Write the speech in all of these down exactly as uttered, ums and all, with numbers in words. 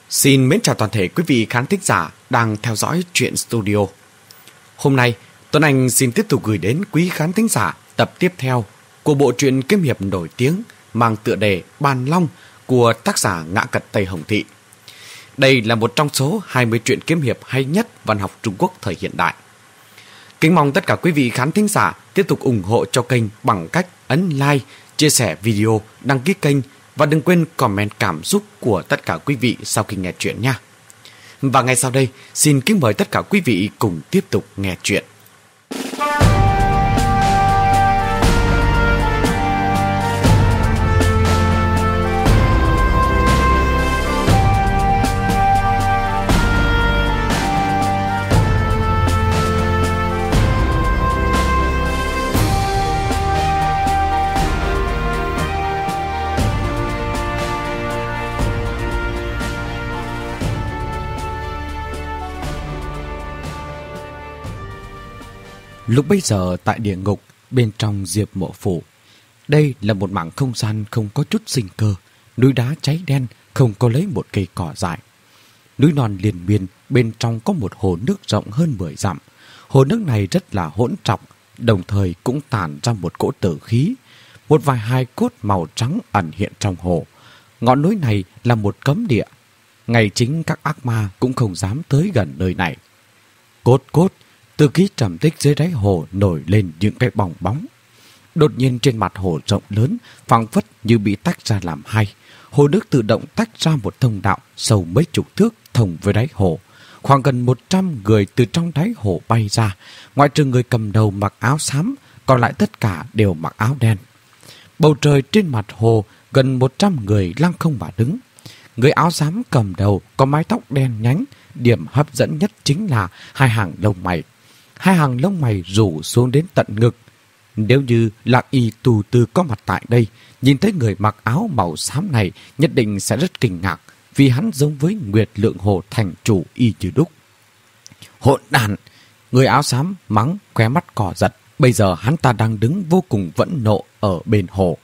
Xin mến chào toàn thể quý vị khán thính giả đang theo dõi Truyện Studio. Hôm nay, Tuấn Anh xin tiếp tục gửi đến quý khán thính giả tập tiếp theo của bộ truyện kiếm hiệp nổi tiếng mang tựa đề Bàn Long của tác giả Ngã Cật Tây Hồng Thị. Đây là một trong số hai mươi truyện kiếm hiệp hay nhất văn học Trung Quốc thời hiện đại. Kính mong tất cả quý vị khán thính giả tiếp tục ủng hộ cho kênh bằng cách ấn like, chia sẻ video, đăng ký kênh và đừng quên comment cảm xúc của tất cả quý vị sau khi nghe chuyện nha. Và ngay sau đây, xin kính mời tất cả quý vị cùng tiếp tục nghe chuyện. Lúc bấy giờ tại địa ngục bên trong Diệp Mộ Phủ, đây là một mảng không gian không có chút sinh cơ, núi đá cháy đen, không có lấy một cây cỏ dại. Núi non liền miên, bên trong có một hồ nước rộng hơn mười dặm. Hồ nước này rất là hỗn trọc, đồng thời cũng tản ra một cỗ tử khí. Một vài hài cốt màu trắng ẩn hiện trong hồ. Ngọn núi này là một cấm địa. Ngay chính các ác ma cũng không dám tới gần nơi này. Cốt cốt, từ khí trầm tích dưới đáy hồ nổi lên những cái bong bóng. Đột nhiên trên mặt hồ rộng lớn, phảng phất như bị tách ra làm hai. Hồ nước tự động tách ra một thông đạo sâu mấy chục thước thông với đáy hồ. Khoảng gần một trăm người từ trong đáy hồ bay ra, ngoại trừ người cầm đầu mặc áo xám, còn lại tất cả đều mặc áo đen. Bầu trời trên mặt hồ gần một trăm người lăng không mà đứng. Người áo xám cầm đầu có mái tóc đen nhánh, điểm hấp dẫn nhất chính là hai hàng lông mày. Hai hàng lông mày rủ xuống đến tận ngực. Nếu như Lạc Y tù tư có mặt tại đây, nhìn thấy người mặc áo màu xám này nhất định sẽ rất kinh ngạc, vì hắn giống với Nguyệt Lượng Hồ thành chủ y như đúc. Hỗn đản! Người áo xám mắng, khóe mắt cò giật. Bây giờ hắn ta đang đứng vô cùng vẫn nộ ở bên hồ.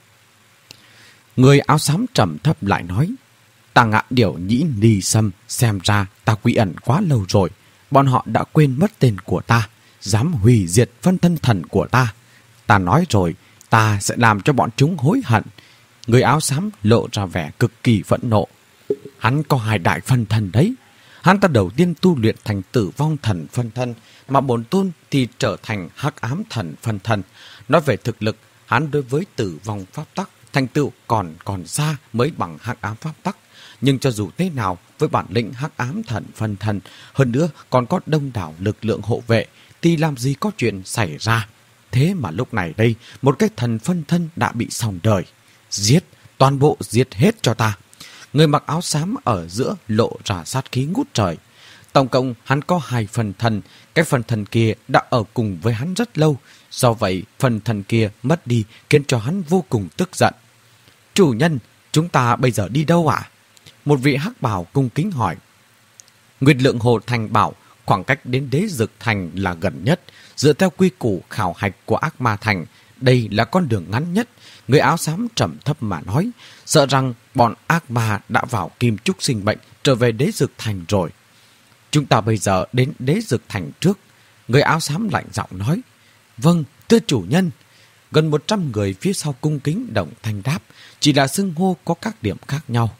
Người áo xám trầm thấp lại nói: Ta Ngạ Điểu Nhĩ Ni Sâm, xem ra ta quy ẩn quá lâu rồi. Bọn họ đã quên mất tên của ta, dám hủy diệt phân thân thần của ta. Ta nói rồi, ta sẽ làm cho bọn chúng hối hận. Người áo xám lộ ra vẻ cực kỳ phẫn nộ. Hắn có hai đại phân thân đấy. Hắn ta đầu tiên tu luyện thành Tử Vong Thần phân thân, mà bổn tôn thì trở thành Hắc Ám Thần phân thân. Nói về thực lực, hắn đối với Tử Vong Pháp Tắc thành tựu còn còn xa mới bằng Hắc Ám Pháp Tắc. Nhưng cho dù thế nào, với bản lĩnh Hắc Ám Thần phân thân, hơn nữa còn có đông đảo lực lượng hộ vệ, thì làm gì có chuyện xảy ra. Thế mà lúc này đây, một cái thần phân thân đã bị xong đời. Giết, toàn bộ giết hết cho ta. Người mặc áo xám ở giữa lộ ra sát khí ngút trời. Tổng cộng hắn có hai phần thân, cái phần thân kia đã ở cùng với hắn rất lâu. Do vậy, phần thân kia mất đi khiến cho hắn vô cùng tức giận. Chủ nhân, chúng ta bây giờ đi đâu ạ? Một vị hắc bào cung kính hỏi. Nguyệt Lượng Hồ thành bảo khoảng cách đến Đế Dực Thành là gần nhất. Dựa theo quy củ khảo hạch của Ác Ma Thành, đây là con đường ngắn nhất. Người áo xám trầm thấp mà nói, sợ rằng bọn ác ma đã vào Kim Trúc Sinh Bệnh trở về Đế Dực Thành rồi. Chúng ta bây giờ đến Đế Dực Thành trước. Người áo xám lạnh giọng nói. Vâng, thưa chủ nhân. Gần một trăm người phía sau cung kính đồng thanh đáp, chỉ là xưng hô có các điểm khác nhau.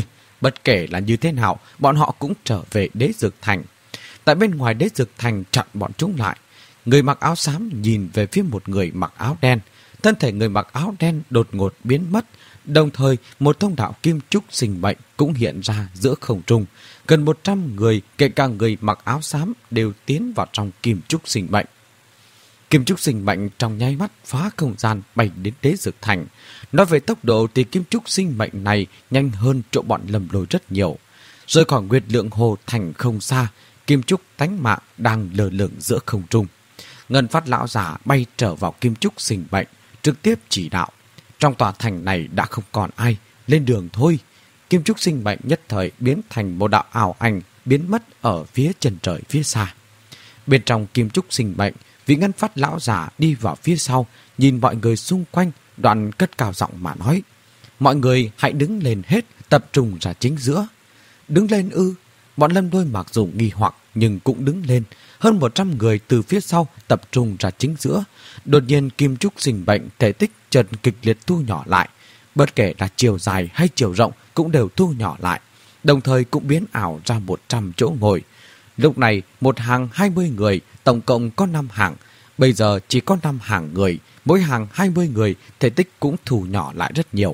Bất kể là như thế nào, bọn họ cũng trở về Đế Dực Thành. Tại bên ngoài Đế Dực Thành chặn bọn chúng lại. Người mặc áo xám nhìn về phía một người mặc áo đen. Thân thể người mặc áo đen đột ngột biến mất. Đồng thời, một thông đạo Kim Trúc Sinh Mệnh cũng hiện ra giữa không trung. Gần một trăm người, kể cả người mặc áo xám, đều tiến vào trong Kim Trúc Sinh Mệnh. Kim Trúc Sinh Mệnh trong nháy mắt phá không gian bay đến Đế Dực Thành. Nói về tốc độ thì Kim Trúc Sinh Mệnh này nhanh hơn chỗ bọn Lầm Lôi rất nhiều. Rời khỏi Nguyệt Lượng Hồ thành không xa, Kim Trúc tánh mạng đang lơ lửng giữa không trung. Ngân Phát lão giả bay trở vào Kim Trúc Sinh Mệnh, trực tiếp chỉ đạo. Trong tòa thành này đã không còn ai, lên đường thôi. Kim Trúc Sinh Mệnh nhất thời biến thành một đạo ảo ảnh, biến mất ở phía chân trời phía xa. Bên trong Kim Trúc Sinh Mệnh, vị Ngân Phát lão giả đi vào phía sau, nhìn mọi người xung quanh, đoạn cất cao giọng mà nói: mọi người hãy đứng lên hết, tập trung ra chính giữa. Đứng lên ư? Bọn Lâm Lôi mặc dù nghi hoặc nhưng cũng đứng lên. Hơn một trăm người từ phía sau tập trung ra chính giữa. Đột nhiên Kim Trúc Sinh Mệnh thể tích chợt kịch liệt thu nhỏ lại. Bất kể là chiều dài hay chiều rộng cũng đều thu nhỏ lại. Đồng thời cũng biến ảo ra một trăm chỗ ngồi. Lúc này một hàng hai mươi người, tổng cộng có năm hàng. Bây giờ chỉ có năm hàng người, mỗi hàng hai mươi người, thể tích cũng thu nhỏ lại rất nhiều.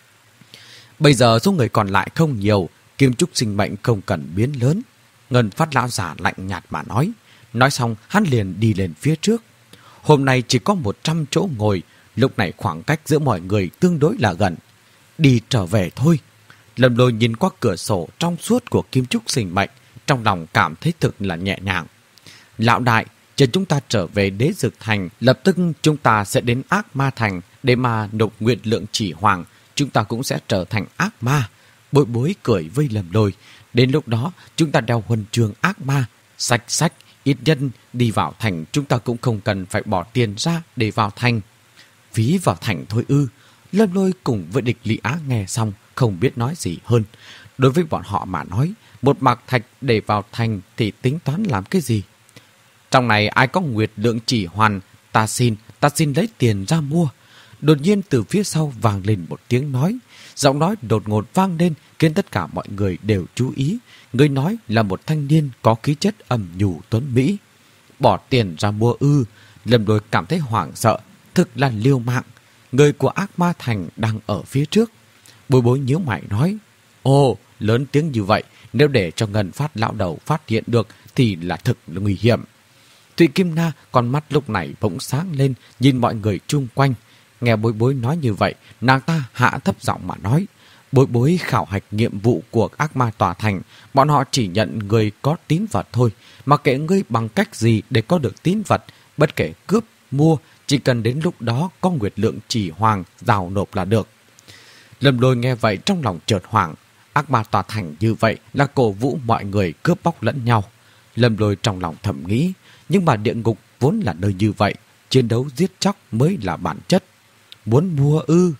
Bây giờ số người còn lại không nhiều, Kim Trúc Sinh Mệnh không cần biến lớn. Ngân Phát lão giả lạnh nhạt mà nói. Nói xong hắn liền đi lên phía trước. Hôm nay chỉ có một trăm chỗ ngồi, lúc này khoảng cách giữa mọi người tương đối là gần. Đi trở về thôi. Lâm Lôi nhìn qua cửa sổ trong suốt của Kim Trúc Sinh Mệnh, trong lòng cảm thấy thực là nhẹ nhàng. Lão đại, chờ chúng ta trở về Đế Dược Thành, lập tức chúng ta sẽ đến Ác Ma Thành để mà nộp nguyện lượng chỉ hoàng. Chúng ta cũng sẽ trở thành ác ma. Bối Bối cười với Lâm Lôi. Đến lúc đó chúng ta đeo huân chương ác ma. Sách sách, ít nhân đi vào thành chúng ta cũng không cần phải bỏ tiền ra để vào thành. Phí vào thành thôi ư? Lâm Lôi cùng với Địch Lý Á nghe xong không biết nói gì hơn. Đối với bọn họ mà nói, một mạc thạch để vào thành thì tính toán làm cái gì? Trong này ai có nguyệt lượng chỉ hoàn, ta xin, ta xin lấy tiền ra mua. Đột nhiên từ phía sau vang lên một tiếng nói. Giọng nói đột ngột vang lên khiến tất cả mọi người đều chú ý. Người nói là một thanh niên có khí chất ẩm nhù tuấn mỹ. Bỏ tiền ra mua ư? Lâm Lôi cảm thấy hoảng sợ. Thực là liều mạng. Người của Ác Ma Thành đang ở phía trước. Bối Bối nhíu mày nói. Ồ, lớn tiếng như vậy, nếu để cho Ngân Phát lão đầu phát hiện được thì là thực nguy hiểm. Thụy Kim Na con mắt lúc này bỗng sáng lên, nhìn mọi người chung quanh. Nghe Bối Bối nói như vậy, nàng ta hạ thấp giọng mà nói. Bối Bối khảo hạch nhiệm vụ của Ác Ma Tòa Thành, bọn họ chỉ nhận người có tín vật thôi. Mặc kệ ngươi bằng cách gì để có được tín vật, bất kể cướp, mua, chỉ cần đến lúc đó có nguyệt lượng chỉ hoàng giao nộp là được. Lâm Lôi nghe vậy trong lòng chợt hoảng. Ác Ma Tòa Thành như vậy là cổ vũ mọi người cướp bóc lẫn nhau. Lâm Lôi trong lòng thầm nghĩ, nhưng mà địa ngục vốn là nơi như vậy, chiến đấu giết chóc mới là bản chất. Muốn mua ư?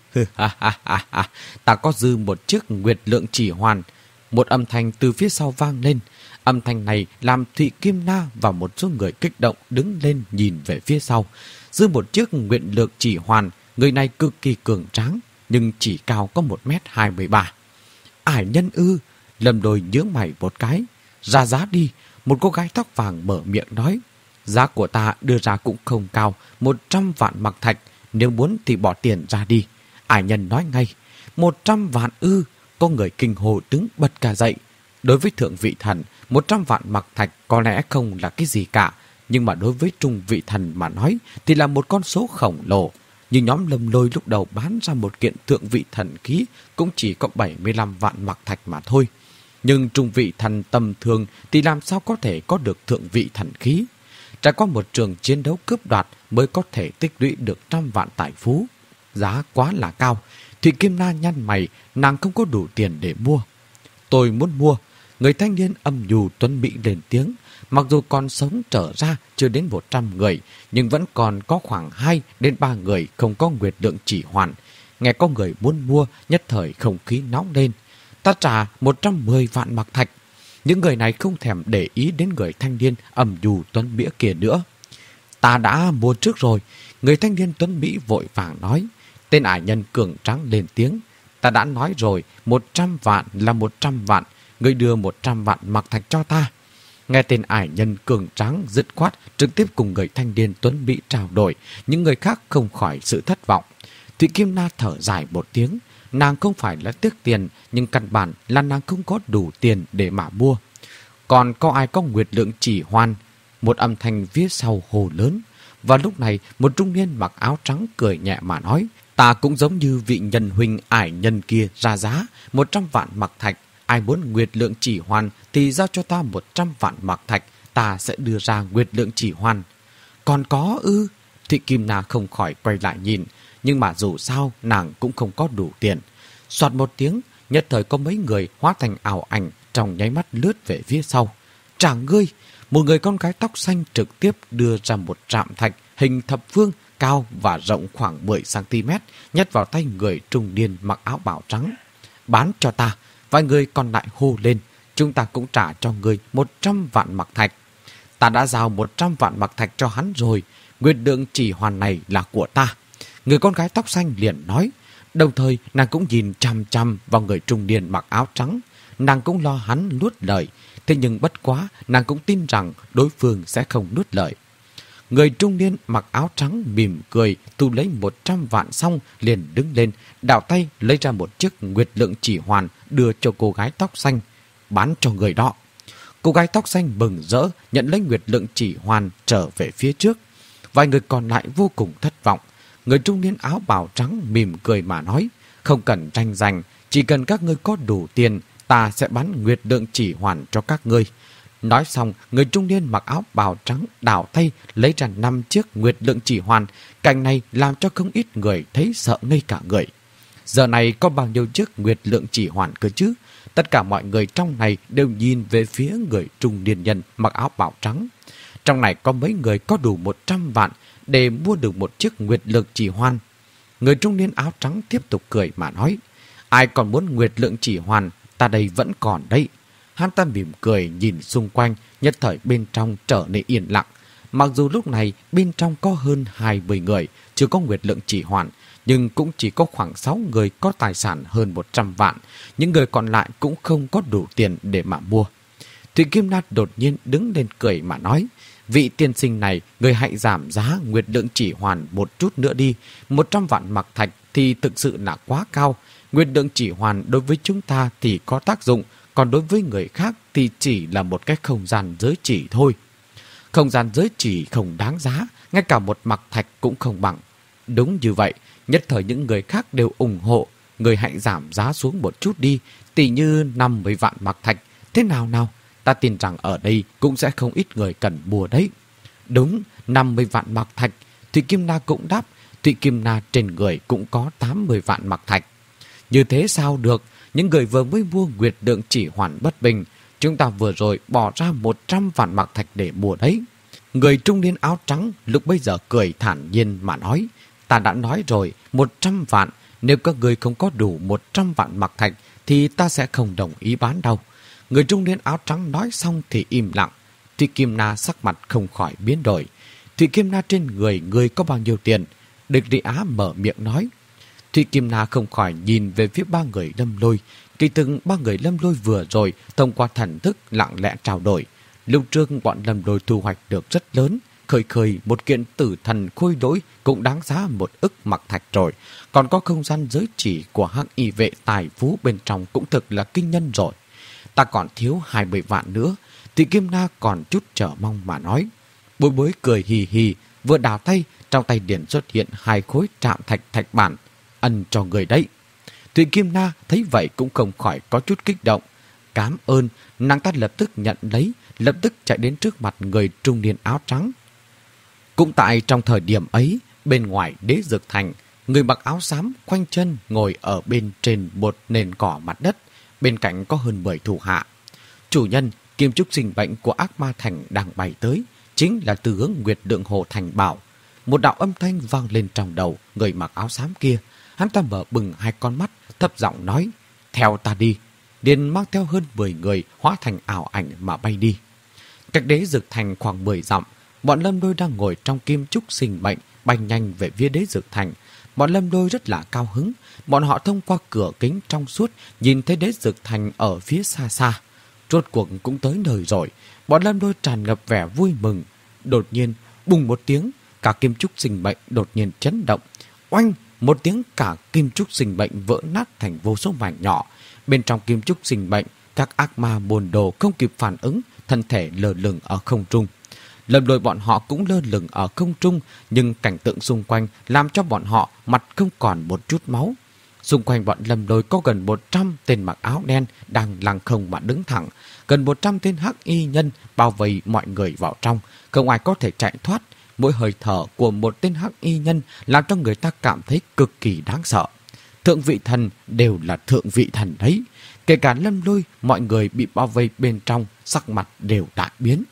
Ta có dư một chiếc nguyệt lượng chỉ hoàn. Một âm thanh từ phía sau vang lên. Âm thanh này làm Thụy Kim Na và một số người kích động đứng lên nhìn về phía sau. Dư một chiếc nguyệt lượng chỉ hoàn, người này cực kỳ cường tráng, nhưng chỉ cao có một mét hai mươi ba. Ải nhân ư? Lâm Lôi nhướng mày một cái. Ra giá đi. Một cô gái tóc vàng mở miệng nói. Giá của ta đưa ra cũng không cao, một trăm vạn mặc thạch. Nếu muốn thì bỏ tiền ra đi. Ải nhân nói ngay. Một trăm vạn ư? Có người kinh hồ đứng bật cả dậy. Đối với thượng vị thần, một trăm vạn mặc thạch có lẽ không là cái gì cả. Nhưng mà đối với trung vị thần mà nói thì là một con số khổng lồ. Nhưng nhóm Lâm Lôi lúc đầu bán ra một kiện thượng vị thần khí cũng chỉ có bảy mươi lăm vạn mặc thạch mà thôi. Nhưng trung vị thần tầm thường thì làm sao có thể có được thượng vị thần khí? Trải qua một trường chiến đấu cướp đoạt mới có thể tích lũy được trăm vạn tài phú. Giá quá là cao. Thụy Kim Na nhăn mày, nàng không có đủ tiền để mua. Tôi muốn mua. Người thanh niên âm nhu tuấn mỹ lên tiếng. Mặc dù còn sống trở ra chưa đến một trăm người, nhưng vẫn còn có khoảng hai đến ba người không có nguyệt lượng chỉ hoàn. Nghe có người muốn mua, nhất thời không khí nóng lên. Ta trả một trăm mười vạn mặc thạch. Những người này không thèm để ý đến người thanh niên âm nhu tuấn mỹ kia nữa. Ta đã mua trước rồi. Người thanh niên tuấn mỹ vội vàng nói. Tên ải nhân cường tráng lên tiếng. Ta đã nói rồi, một trăm vạn là một trăm vạn. Người đưa một trăm vạn mặc thạch cho ta. Nghe tên ải nhân cường tráng dứt khoát trực tiếp cùng người thanh niên tuấn mỹ trao đổi. Những người khác không khỏi sự thất vọng. Thụy Kim Na thở dài một tiếng. Nàng không phải là tiếc tiền, nhưng căn bản là nàng không có đủ tiền để mà mua. Còn có ai có nguyệt lượng chỉ hoàn? Một âm thanh phía sau hồ lớn. Và lúc này một trung niên mặc áo trắng cười nhẹ mà nói. Ta cũng giống như vị nhân huynh ải nhân kia ra giá một trăm vạn mặc thạch. Ai muốn nguyệt lượng chỉ hoàn thì giao cho ta một trăm vạn mặc thạch. Ta sẽ đưa ra nguyệt lượng chỉ hoàn. Còn có ư? Thị Kim Na không khỏi quay lại nhìn. Nhưng mà dù sao nàng cũng không có đủ tiền. Soạt một tiếng, nhất thời có mấy người hóa thành ảo ảnh trong nháy mắt lướt về phía sau. Trả ngươi! Một người con gái tóc xanh trực tiếp đưa ra một trạm thạch hình thập phương cao và rộng khoảng mười xăng ti mét nhét vào tay người trung niên mặc áo bào trắng. Bán cho ta! Vài người còn lại hô lên. chúng ta cũng trả cho người một trăm vạn mặc thạch. Ta đã giao một trăm vạn mặc thạch cho hắn rồi, nguyệt lượng chỉ hoàn này là của ta. Người con gái tóc xanh liền nói, đồng thời nàng cũng nhìn chằm chằm vào người trung niên mặc áo trắng. Nàng cũng lo hắn nuốt lời, thế nhưng bất quá nàng cũng tin rằng đối phương sẽ không nuốt lời. Người trung niên mặc áo trắng mỉm cười, thu lấy một trăm vạn xong liền đứng lên, đảo tay lấy ra một chiếc nguyệt lượng chỉ hoàn đưa cho cô gái tóc xanh, bán cho người đó. Cô gái tóc xanh mừng rỡ nhận lấy nguyệt lượng chỉ hoàn trở về phía trước. Vài người còn lại vô cùng thất vọng. Người trung niên áo bào trắng mỉm cười mà nói, không cần tranh giành, chỉ cần các ngươi có đủ tiền, ta sẽ bán nguyệt lượng chỉ hoàn cho các ngươi. Nói xong, người trung niên mặc áo bào trắng đảo tay lấy ra năm chiếc nguyệt lượng chỉ hoàn. Cảnh này làm cho không ít người thấy sợ ngây cả người. Giờ này có bao nhiêu chiếc nguyệt lượng chỉ hoàn cơ chứ? Tất cả mọi người trong này đều nhìn về phía người trung niên nhân mặc áo bào trắng. Trong này có mấy người có đủ một trăm vạn để mua được một chiếc nguyệt lượng chỉ hoàn. Người trung niên áo trắng tiếp tục cười mà nói, ai còn muốn nguyệt lượng chỉ hoàn, ta đây vẫn còn đấy. Hắn ta mỉm cười nhìn xung quanh, nhất thời bên trong trở nên yên lặng. Mặc dù lúc này bên trong có hơn hai mươi người chưa có nguyệt lượng chỉ hoàn, nhưng cũng chỉ có khoảng sáu người có tài sản hơn một trăm vạn. Những người còn lại cũng không có đủ tiền để mà mua. Thụy Kim Na đột nhiên đứng lên cười mà nói, vị tiên sinh này, người hãy giảm giá nguyệt lượng chỉ hoàn một chút nữa đi. Một trăm vạn mặc thạch thì thực sự là quá cao. Nguyệt lượng chỉ hoàn đối với chúng ta thì có tác dụng, còn đối với người khác thì chỉ là một cái không gian giới chỉ thôi. Không gian giới chỉ không đáng giá, ngay cả một mặc thạch cũng không bằng. Đúng như vậy, nhất thời những người khác đều ủng hộ. Người hãy giảm giá xuống một chút đi, tỷ như năm mươi vạn mặc thạch. Thế nào nào? Ta tin rằng ở đây cũng sẽ không ít người cần mua đấy. Đúng, năm mươi vạn mặc thạch. Thụy Kim Na cũng đáp, Thụy Kim Na trên người cũng có tám mươi vạn mặc thạch. Như thế sao được? Những người vừa mới mua nguyệt lượng chỉ hoàn bất bình. Chúng ta vừa rồi bỏ ra một trăm vạn mặc thạch để mua đấy. Người trung niên áo trắng lúc bây giờ cười thản nhiên mà nói, ta đã nói rồi, một trăm vạn. Nếu các người không có đủ một trăm vạn mặc thạch thì ta sẽ không đồng ý bán đâu. Người trung niên áo trắng nói xong thì im lặng. Thụy Kim Na sắc mặt không khỏi biến đổi. Thụy Kim Na trên người người có bao nhiêu tiền? Địch Rị Á mở miệng nói. Thụy Kim Na không khỏi nhìn về phía ba người Lâm Lôi. Kỳ từng ba người Lâm Lôi vừa rồi thông qua thần thức lặng lẽ trao đổi. Lúc trước bọn Lâm Lôi thu hoạch được rất lớn. Khởi khởi một kiện tử thần khôi lỗi cũng đáng giá một ức mặc thạch rồi. Còn có không gian giới chỉ của hắc y vệ tài phú bên trong cũng thực là kinh nhân rồi. Ta còn thiếu hai mươi vạn nữa. Thụy Kim Na còn chút chờ mong mà nói. Bối bối cười hì hì, vừa đào tay, trong tay điển xuất hiện hai khối trạm thạch thạch bản. Ân cho người đấy. Thụy Kim Na thấy vậy cũng không khỏi có chút kích động. Cám ơn, nàng ta lập tức nhận lấy, lập tức chạy đến trước mặt người trung niên áo trắng. Cũng tại trong thời điểm ấy, bên ngoài Đế Dược Thành, người mặc áo xám khoanh chân ngồi ở bên trên một nền cỏ mặt đất. Bên cạnh có hơn mười thủ hạ. Chủ nhân, kim trúc sinh bệnh của Ác Ma Thành đang bay tới, chính là từ hướng Nguyệt Lượng Hồ Thành bảo. Một đạo âm thanh vang lên trong đầu người mặc áo xám kia. Hắn ta mở bừng hai con mắt, thấp giọng nói, theo ta đi. Liền mang theo hơn mười người hóa thành ảo ảnh mà bay đi. Cách Đế Dược Thành khoảng mười dặm, bọn Lâm Đôi đang ngồi trong kim trúc sinh bệnh, bay nhanh về phía Đế Dược Thành. Bọn Lâm Đôi rất là cao hứng. Bọn họ thông qua cửa kính trong suốt nhìn thấy Đế Dược Thành ở phía xa xa. Rốt cuộc cũng tới nơi rồi. Bọn Lâm Đôi tràn ngập vẻ vui mừng. Đột nhiên, bùng một tiếng, cả kim trúc sinh bệnh đột nhiên chấn động. Oanh! Một tiếng, cả kim trúc sinh bệnh vỡ nát thành vô số mảnh nhỏ. Bên trong kim trúc sinh bệnh, các ác ma bồn đồ không kịp phản ứng, thân thể lơ lửng ở không trung. Lâm Lôi bọn họ cũng lơ lửng ở không trung, nhưng cảnh tượng xung quanh làm cho bọn họ mặt không còn một chút máu. Xung quanh bọn Lâm Lôi có gần một trăm tên mặc áo đen đang lăng không mà đứng thẳng. Gần một trăm tên hắc y nhân bao vây mọi người vào trong, không ai có thể chạy thoát. Mỗi hơi thở của một tên hắc y nhân làm cho người ta cảm thấy cực kỳ đáng sợ. Thượng vị thần đều là thượng vị thần đấy. Kể cả Lâm Lôi, mọi người bị bao vây bên trong, sắc mặt đều đại biến.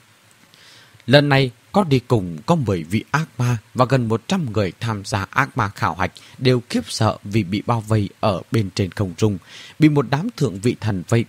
Lần này, có đi cùng có mười vị ác ma và gần một trăm người tham gia ác ma khảo hạch đều khiếp sợ vì bị bao vây ở bên trên không trung, bị một đám thượng vị thần vây bắt.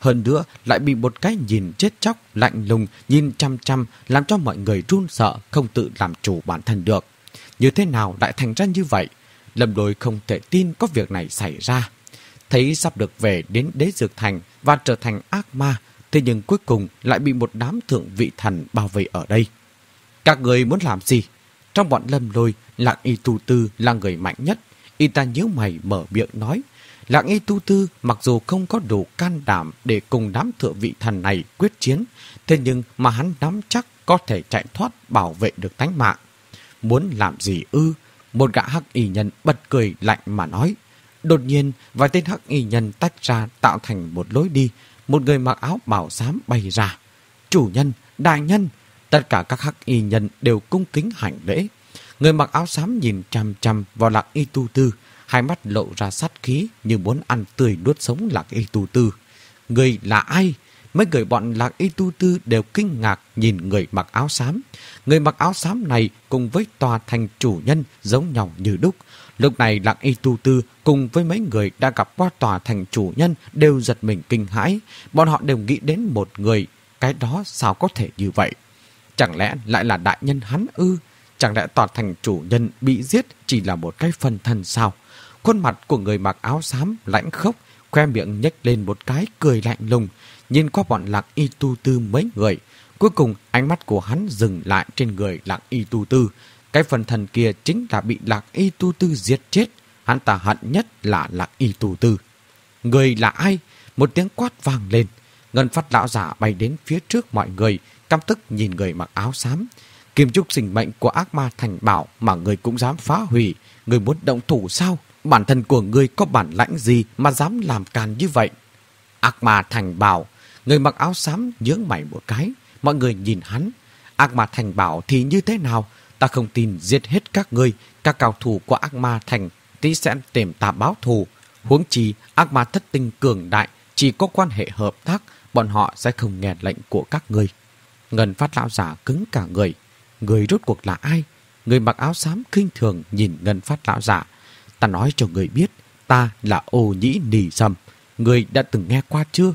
hơn nữa lại bị một cái nhìn chết chóc, lạnh lùng, nhìn chăm chăm, làm cho mọi người run sợ, không tự làm chủ bản thân được. Như thế nào lại thành ra như vậy? Lâm Lôi không thể tin có việc này xảy ra. Thấy sắp được về đến Đế Dược Thành và trở thành ác ma, thế nhưng cuối cùng lại bị một đám thượng vị thần bao vây ở đây. Các người muốn làm gì? Trong bọn Lâm Lôi, Lạc Y Tu Tư là người mạnh nhất. Y ta nhíu mày mở miệng nói. Lạc Y Tu Tư mặc dù không có đủ can đảm để cùng đám thượng vị thần này quyết chiến, thế nhưng mà hắn nắm chắc có thể chạy thoát bảo vệ được tánh mạng. Muốn làm gì ư? Một gã hắc y nhân bật cười lạnh mà nói. Đột nhiên, vài tên hắc y nhân tách ra tạo thành một lối đi. Một người mặc áo bào xám bay ra. Chủ nhân, đại nhân! Tất cả các hắc y nhân đều cung kính hành lễ. Người mặc áo xám nhìn chằm chằm vào Lạc Y Tu Tư, hai mắt lộ ra sát khí như muốn ăn tươi nuốt sống Lạc Y Tu Tư. Người là ai? Mấy người bọn Lạc Y Tu Tư đều kinh ngạc nhìn người mặc áo xám. Người mặc áo xám này cùng với tòa thành chủ nhân giống nhau như đúc. Lúc này Lạc Y Tu Tư cùng với mấy người đã gặp qua tòa thành chủ nhân đều giật mình kinh hãi. Bọn họ đều nghĩ đến một người. Cái đó sao có thể như vậy? Chẳng lẽ lại là đại nhân hắn ư? Chẳng lẽ tòa thành chủ nhân bị giết chỉ là một cái phân thân sao? Khuôn mặt của người mặc áo xám lãnh khốc, khoe miệng nhếch lên một cái cười lạnh lùng, nhìn qua bọn Lạc Y Tu Tư mấy người. Cuối cùng ánh mắt của hắn dừng lại trên người Lạc Y Tu Tư. Cái phân thân kia chính là bị Lạc Y Tu Tư giết chết. Hắn ta hận nhất là Lạc Y Tu Tư. Người là ai? Một tiếng quát vang lên. Ngân Phát lão giả bay đến phía trước mọi người, căm tức nhìn người mặc áo xám. Kim trúc sinh mệnh của ác ma thành bảo mà người cũng dám phá hủy. Người muốn động thủ sao? Bản thân của người có bản lãnh gì mà dám làm càn như vậy? Ác ma thành bảo. Người mặc áo xám nhướng mày một cái. Mọi người nhìn hắn. Ác ma thành bảo thì như thế nào? Ta không tin giết hết các ngươi. Các cao thủ của ác ma thành tí sẽ tìm ta báo thù. Huống chi ác ma thất tinh cường đại, chỉ có quan hệ hợp tác, bọn họ sẽ không nghe lệnh của các ngươi. Ngân Phát lão giả cứng cả người. Người rốt cuộc là ai? Người mặc áo xám khinh thường nhìn Ngân Phát lão giả. Ta nói cho người biết, ta là Ô Nhĩ Nì Sâm. Người đã từng nghe qua chưa?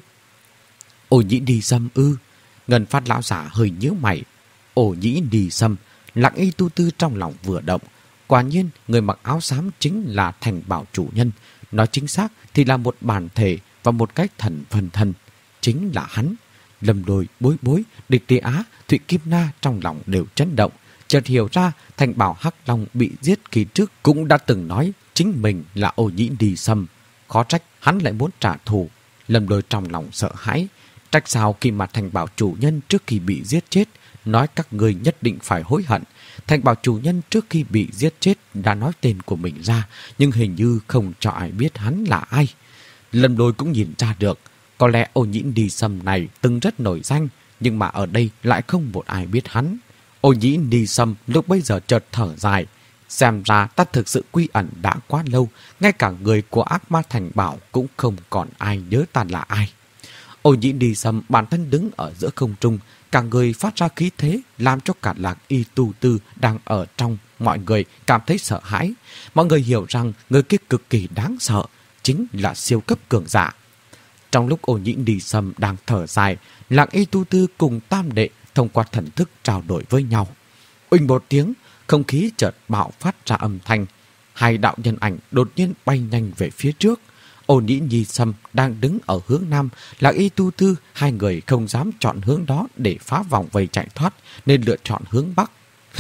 Ô Nhĩ Nì Sâm ư? Ngân Phát lão giả hơi nhíu mày. Ô Nhĩ Nì Sâm. Lạc Y Tu Tư trong lòng vừa động. Quả nhiên người mặc áo xám chính là thành bảo chủ nhân. Nói chính xác thì là một bản thể và một cái thần phân thân. Chính là hắn. Lâm Lôi, Bối Bối, Địch Tý Á, Thụy Kim Na trong lòng đều chấn động. Chợt hiểu ra thành bảo Hắc Long bị giết kỳ trước cũng đã từng nói chính mình là Ô Nhĩ Nì Sâm. Khó trách hắn lại muốn trả thù. Lâm Lôi trong lòng sợ hãi. Trách sao khi mà thành bảo chủ nhân trước khi bị giết chết nói các người nhất định phải hối hận. Thành bảo chủ nhân trước khi bị giết chết đã nói tên của mình ra, nhưng hình như không cho ai biết hắn là ai. Lâm Lôi cũng nhìn ra được, có lẽ Ô Nhĩ Nì Sâm này từng rất nổi danh, nhưng mà ở đây lại không một ai biết hắn. Ô Nhĩ Nì Sâm lúc bây giờ chợt thở dài. Xem ra ta thực sự quy ẩn đã quá lâu, ngay cả người của ác ma thành bảo cũng không còn ai nhớ ta là ai. Ô Nhĩ Nì Sâm bản thân đứng ở giữa không trung, cả người phát ra khí thế làm cho cả Lạc Y Tu Tư đang ở trong mọi người cảm thấy sợ hãi. Mọi người hiểu rằng người kia cực kỳ đáng sợ, chính là siêu cấp cường giả. Trong lúc Ô Nhĩ Nì Sâm đang thở dài, Lạc Y Tu Tư cùng tam đệ thông qua thần thức trao đổi với nhau. Uỳnh một tiếng, không khí chợt bạo phát ra âm thanh. Hai đạo nhân ảnh đột nhiên bay nhanh về phía trước. Ô Nhĩ Nì Sâm đang đứng ở hướng nam, Lạc Y Tu Tư hai người không dám chọn hướng đó để phá vòng vây chạy thoát, nên lựa chọn hướng bắc.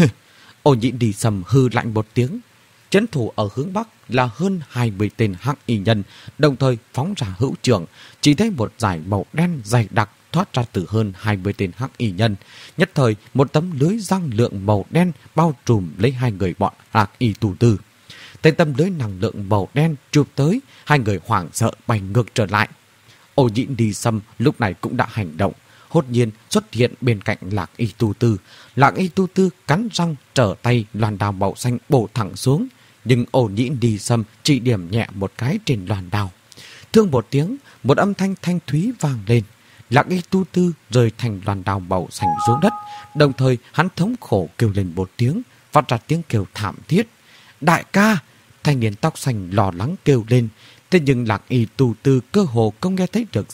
Ô Nhĩ Nì Sâm hư lạnh một tiếng. Trấn thủ ở hướng bắc là hơn hai mươi tên hắc y nhân, đồng thời phóng ra hữu trưởng, chỉ thấy một dải màu đen dày đặc thoát ra từ hơn hai mươi tên hắc y nhân. Nhất thời một tấm lưới răng lượng màu đen bao trùm lấy hai người bọn Lạc Y Tu Tư. Tên tấm lưới năng lượng màu đen chụp tới, hai người hoảng sợ bay ngược trở lại. Ô Nhĩ Nì Sâm lúc này cũng đã hành động, hốt nhiên xuất hiện bên cạnh Lạc Y Tu Tư. Lạc Y Tu Tư cắn răng trở tay loan đao màu xanh bổ thẳng xuống, nhưng Ô Nhĩ Nì Sâm chỉ điểm nhẹ một cái trên loan đao. Thương một tiếng, một âm thanh thanh thúy vang lên. Lạc Y Tu Tư rơi thành loan đao màu xanh xuống đất, đồng thời hắn thống khổ kêu lên một tiếng, phát ra tiếng kêu thảm thiết. Đại ca! Thanh niên tóc xanh lo lắng kêu lên. Thế nhưng Lạc Y Tu Tư cơ hồ không nghe thấy được gì,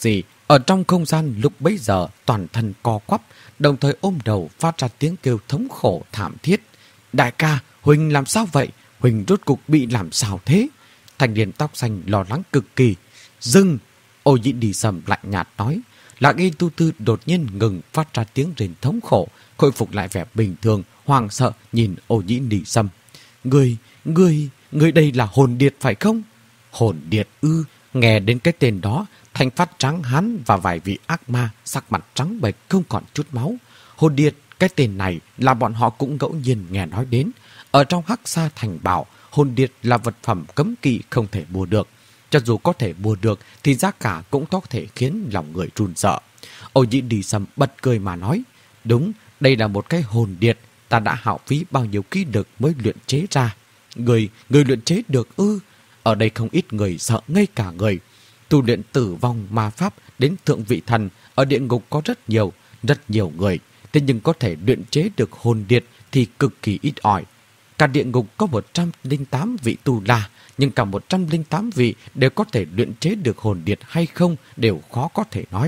Ở trong không gian lúc bấy giờ toàn thân co quắp, đồng thời ôm đầu phát ra tiếng kêu thống khổ thảm thiết. Đại ca, Huỳnh làm sao vậy? Huỳnh rốt cục bị làm sao thế? Thanh niên tóc xanh lo lắng cực kỳ. Dừng! Ô Nhĩ Đi Sâm lạnh nhạt nói. Lạc Y Tu Tư đột nhiên ngừng phát ra tiếng rền thống khổ, khôi phục lại vẻ bình thường, hoảng sợ nhìn Ô Nhĩ Đi Sâm. Người, người, người đây là hồn điệt phải không? Hồn điệt ư? Nghe đến cái tên đó, Thanh Phát trắng hán và vài vị ác ma sắc mặt trắng bệch không còn chút máu. Hồn điệt, cái tên này là bọn họ cũng ngẫu nhiên nghe nói đến. Ở trong Hắc Sa Thành bảo, hồn điệt là vật phẩm cấm kỵ không thể mua được. Cho dù có thể mua được thì giá cả cũng có thể khiến lòng người run sợ. Ô Nhĩ Đi Sâm bật cười mà nói. Đúng, đây là một cái hồn điệt. Ta đã hao phí bao nhiêu ký lực mới luyện chế ra. Người, người luyện chế được ư? Ở đây không ít người sợ ngây cả người. Tu luyện tử vong ma pháp đến thượng vị thần ở địa ngục có rất nhiều, rất nhiều người. Thế nhưng có thể luyện chế được hồn điệt thì cực kỳ ít ỏi. Cả địa ngục có một trăm lẻ tám vị tu la, nhưng cả một trăm lẻ tám vị đều có thể luyện chế được hồn điệt hay không đều khó có thể nói.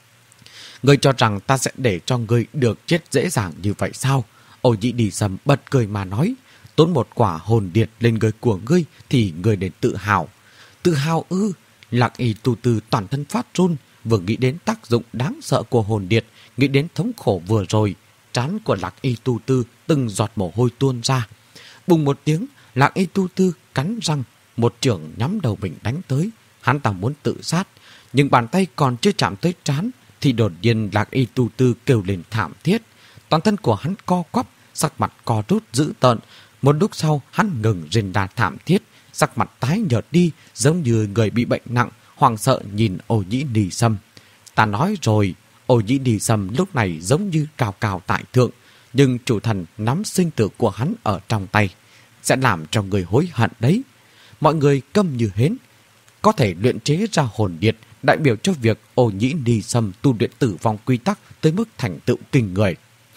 Người cho rằng ta sẽ để cho người được chết dễ dàng như vậy sao? Ô Nhĩ Đi Sâm bật cười mà nói. Tốn một quả hồn điệt lên người của ngươi thì người đến tự hào. Tự hào ư? Lạc Y Tu Tư toàn thân phát run, vừa nghĩ đến tác dụng đáng sợ của hồn điệt, nghĩ đến thống khổ vừa rồi. Trán của Lạc Y Tu Tư từng giọt mồ hôi tuôn ra. Bùng một tiếng, Lạc Y Tu Tư cắn răng, một chưởng nhắm đầu mình đánh tới. Hắn ta muốn tự sát, nhưng bàn tay còn chưa chạm tới trán thì đột nhiên Lạc Y Tu Tư kêu lên thảm thiết. Toàn thân của hắn co quắp, sắc mặt co rút dữ tợn. Một lúc sau hắn ngừng rên đà thảm thiết, sắc mặt tái nhợt đi, giống như người bị bệnh nặng, hoảng sợ nhìn Ô Nhĩ Đi Sâm. Ta nói rồi, Ô Nhĩ Đi Sâm lúc này giống như cao cao tại thượng, nhưng chủ thần nắm sinh tử của hắn ở trong tay, sẽ làm cho người hối hận đấy. Mọi người câm như hến. Có thể luyện chế ra hồn điệt đại biểu cho việc Ô Nhĩ Đi Sâm tu luyện tử vong quy tắc tới mức thành tựu kinh người.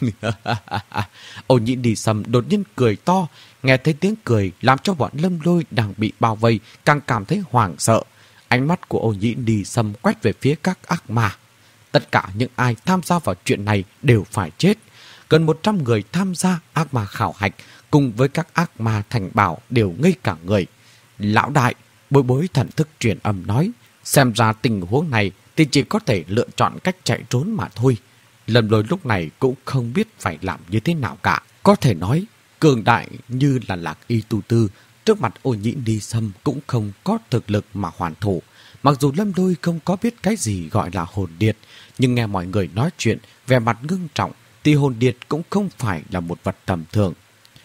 Ô Nhĩ Đi Sâm đột nhiên cười to, nghe thấy tiếng cười làm cho bọn Lâm Lôi đang bị bao vây càng cảm thấy hoảng sợ. Ánh mắt của Ô Nhĩ Đi Sâm quét về phía các ác ma. Tất cả những ai tham gia vào chuyện này đều phải chết. Gần một trăm người tham gia ác ma khảo hạch cùng với các ác ma thành bảo đều ngây cả người. Lão đại, Bối Bối thần thức truyền âm nói, xem ra tình huống này thì chỉ có thể lựa chọn cách chạy trốn mà thôi. Lâm Lôi lúc này cũng không biết phải làm như thế nào cả. Có thể nói, cường đại như là Lạc Y Tu Tư, trước mặt Ô Nhĩ Đi Sâm cũng không có thực lực mà hoàn thủ. Mặc dù Lâm Lôi không có biết cái gì gọi là hồn điệt, nhưng nghe mọi người nói chuyện, vẻ mặt ngưng trọng, thì hồn điệt cũng không phải là một vật tầm thường.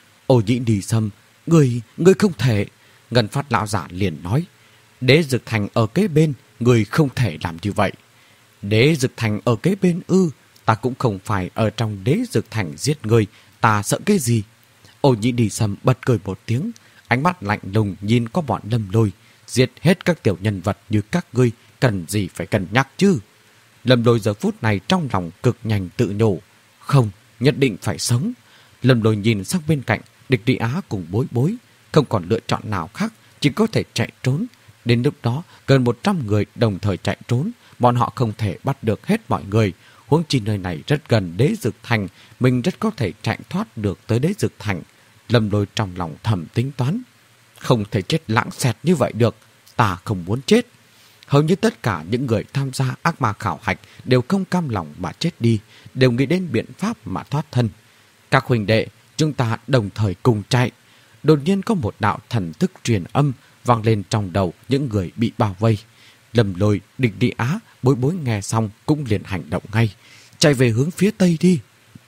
Ô Nhĩ Đi Sâm, người, người không thể. Ngân Phát lão giả liền nói, Đế Dực Thành ở kế bên, người không thể làm như vậy. Đế Dực Thành ở kế bên ư? Ta cũng không phải ở trong Đế Dực Thành giết người, ta sợ cái gì? Ô Nhĩ Đi Sâm bật cười một tiếng, ánh mắt lạnh lùng nhìn qua bọn Lâm Lôi. Giết hết các tiểu nhân vật như các ngươi, cần gì phải cân nhắc chứ? Lâm Lôi giờ phút này trong lòng cực nhanh tự nhủ, không, nhất định phải sống. Lâm Lôi nhìn sang bên cạnh, Địch Đi Á cùng Bối Bối, không còn lựa chọn nào khác, chỉ có thể chạy trốn. Đến lúc đó, gần một trăm người đồng thời chạy trốn, bọn họ không thể bắt được hết mọi người. Huống chi nơi này rất gần Đế Dực Thành, mình rất có thể chạy thoát được tới Đế Dực Thành. Lâm Lôi trong lòng thầm tính toán, không thể chết lãng xẹt như vậy được, ta không muốn chết. Hầu như tất cả những người tham gia ác ma khảo hạch đều không cam lòng mà chết đi, đều nghĩ đến biện pháp mà thoát thân. Các huynh đệ, chúng ta đồng thời cùng chạy. Đột nhiên có một đạo thần thức truyền âm vang lên trong đầu những người bị bao vây. Lâm Lôi, Địch Đi Á, Bối Bối nghe xong cũng liền hành động ngay. Chạy về hướng phía tây đi.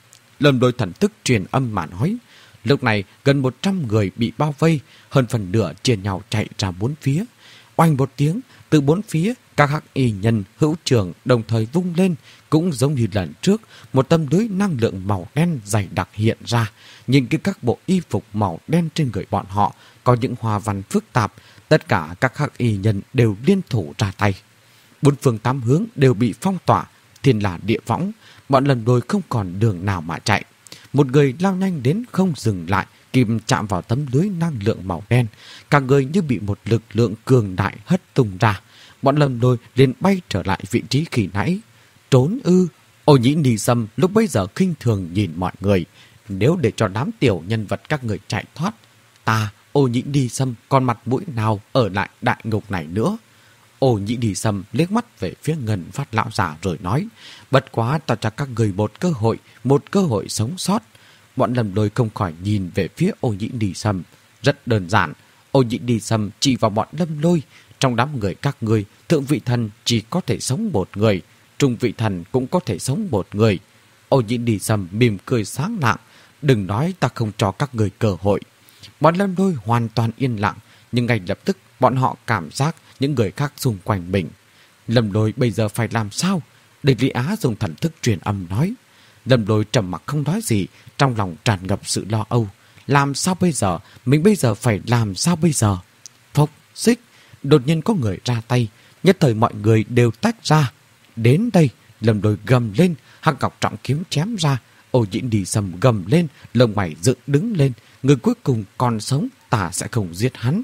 Lâm Lôi thần thức truyền âm mà nói. Lúc này gần một trăm người bị bao vây, hơn phần nửa chia nhau chạy ra bốn phía. Oanh một tiếng, từ bốn phía các hắc y nhân hữu trường đồng thời vung lên, cũng giống như lần trước, một tấm lưới năng lượng màu đen dày đặc hiện ra. Nhìn cái các bộ y phục màu đen trên người bọn họ có những hoa văn phức tạp, tất cả các hắc y nhân đều liên thủ ra tay. Bốn phương tám hướng đều bị phong tỏa, thiên là địa võng, bọn Lâm Lôi không còn đường nào mà chạy. Một người lao nhanh đến không dừng lại, kìm chạm vào tấm lưới năng lượng màu đen, cả người như bị một lực lượng cường đại hất tung ra. bọn Lâm Lôi liền bay trở lại vị trí khi nãy. Trốn ư? Ô Nhĩ Ni Sâm lúc bấy giờ khinh thường nhìn mọi người. Nếu để cho đám tiểu nhân vật các người chạy thoát, ta, Ô Nhĩ Ni Sâm, còn mặt mũi nào ở lại đại ngục này nữa? Ô Nhĩ Ni Sâm liếc mắt về phía Ngân Phát lão già rồi nói, bất quá ta cho các người một cơ hội, một cơ hội sống sót. Bọn Lâm Lôi không khỏi nhìn về phía Ô Nhĩ Ni Sâm. Rất đơn giản, Ô Nhĩ Ni Sâm chỉ vào bọn Lâm Lôi. Trong đám người các ngươi, thượng vị thần chỉ có thể sống một người, trung vị thần cũng có thể sống một người. Ô Nhĩ Ni Sâm mỉm cười sáng lạng, đừng nói ta không cho các người cơ hội. Bọn Lâm Lôi hoàn toàn yên lặng, nhưng ngay lập tức bọn họ cảm giác những người khác xung quanh mình. Lâm Lôi bây giờ phải làm sao? Địch Lý Á dùng thần thức truyền âm nói. Lâm Lôi trầm mặc không nói gì, trong lòng tràn ngập sự lo âu. Làm sao bây giờ? Mình bây giờ phải làm sao bây giờ? Phốc, xích, đột nhiên có người ra tay, nhất thời mọi người đều tách ra. Đến đây, Lâm Lôi gầm lên, hắc ngọc trọng kiếm chém ra. Ô Nhĩ Ni Sâm gầm lên, lông mày dựng đứng lên. Người cuối cùng còn sống, ta sẽ không giết hắn.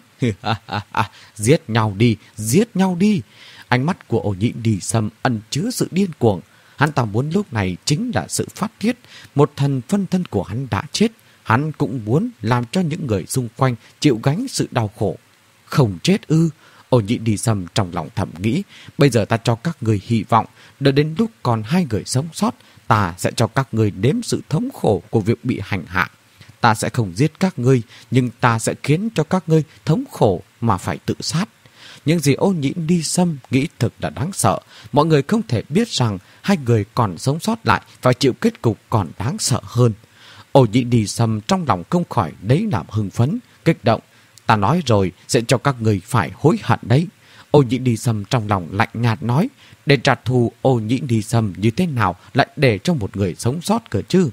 Giết nhau đi, giết nhau đi. Ánh mắt của Ô Nhĩ Ni Sâm ẩn chứa sự điên cuồng. Hắn ta muốn lúc này chính là sự phát tiết. Một thần phân thân của hắn đã chết, hắn cũng muốn làm cho những người xung quanh chịu gánh sự đau khổ. Không chết ư? Ô Nhĩ Ni Sâm trong lòng thầm nghĩ, bây giờ ta cho các người hy vọng, đợi đến lúc còn hai người sống sót, ta sẽ cho các người nếm sự thống khổ của việc bị hành hạ. Ta sẽ không giết các ngươi, nhưng ta sẽ khiến cho các ngươi thống khổ mà phải tự sát. Những gì Ô Nhĩ Ni Sâm nghĩ thực là đáng sợ. Mọi người không thể biết rằng hai người còn sống sót lại phải chịu kết cục còn đáng sợ hơn. Ô Nhĩ Ni Sâm trong lòng không khỏi lấy làm hưng phấn, kích động. Ta nói rồi sẽ cho các người phải hối hận đấy. Ô Nhĩ Ni Sâm trong lòng lạnh nhạt nói, để trả thù Ô Nhĩ Ni Sâm như thế nào lại để cho một người sống sót cơ chứ?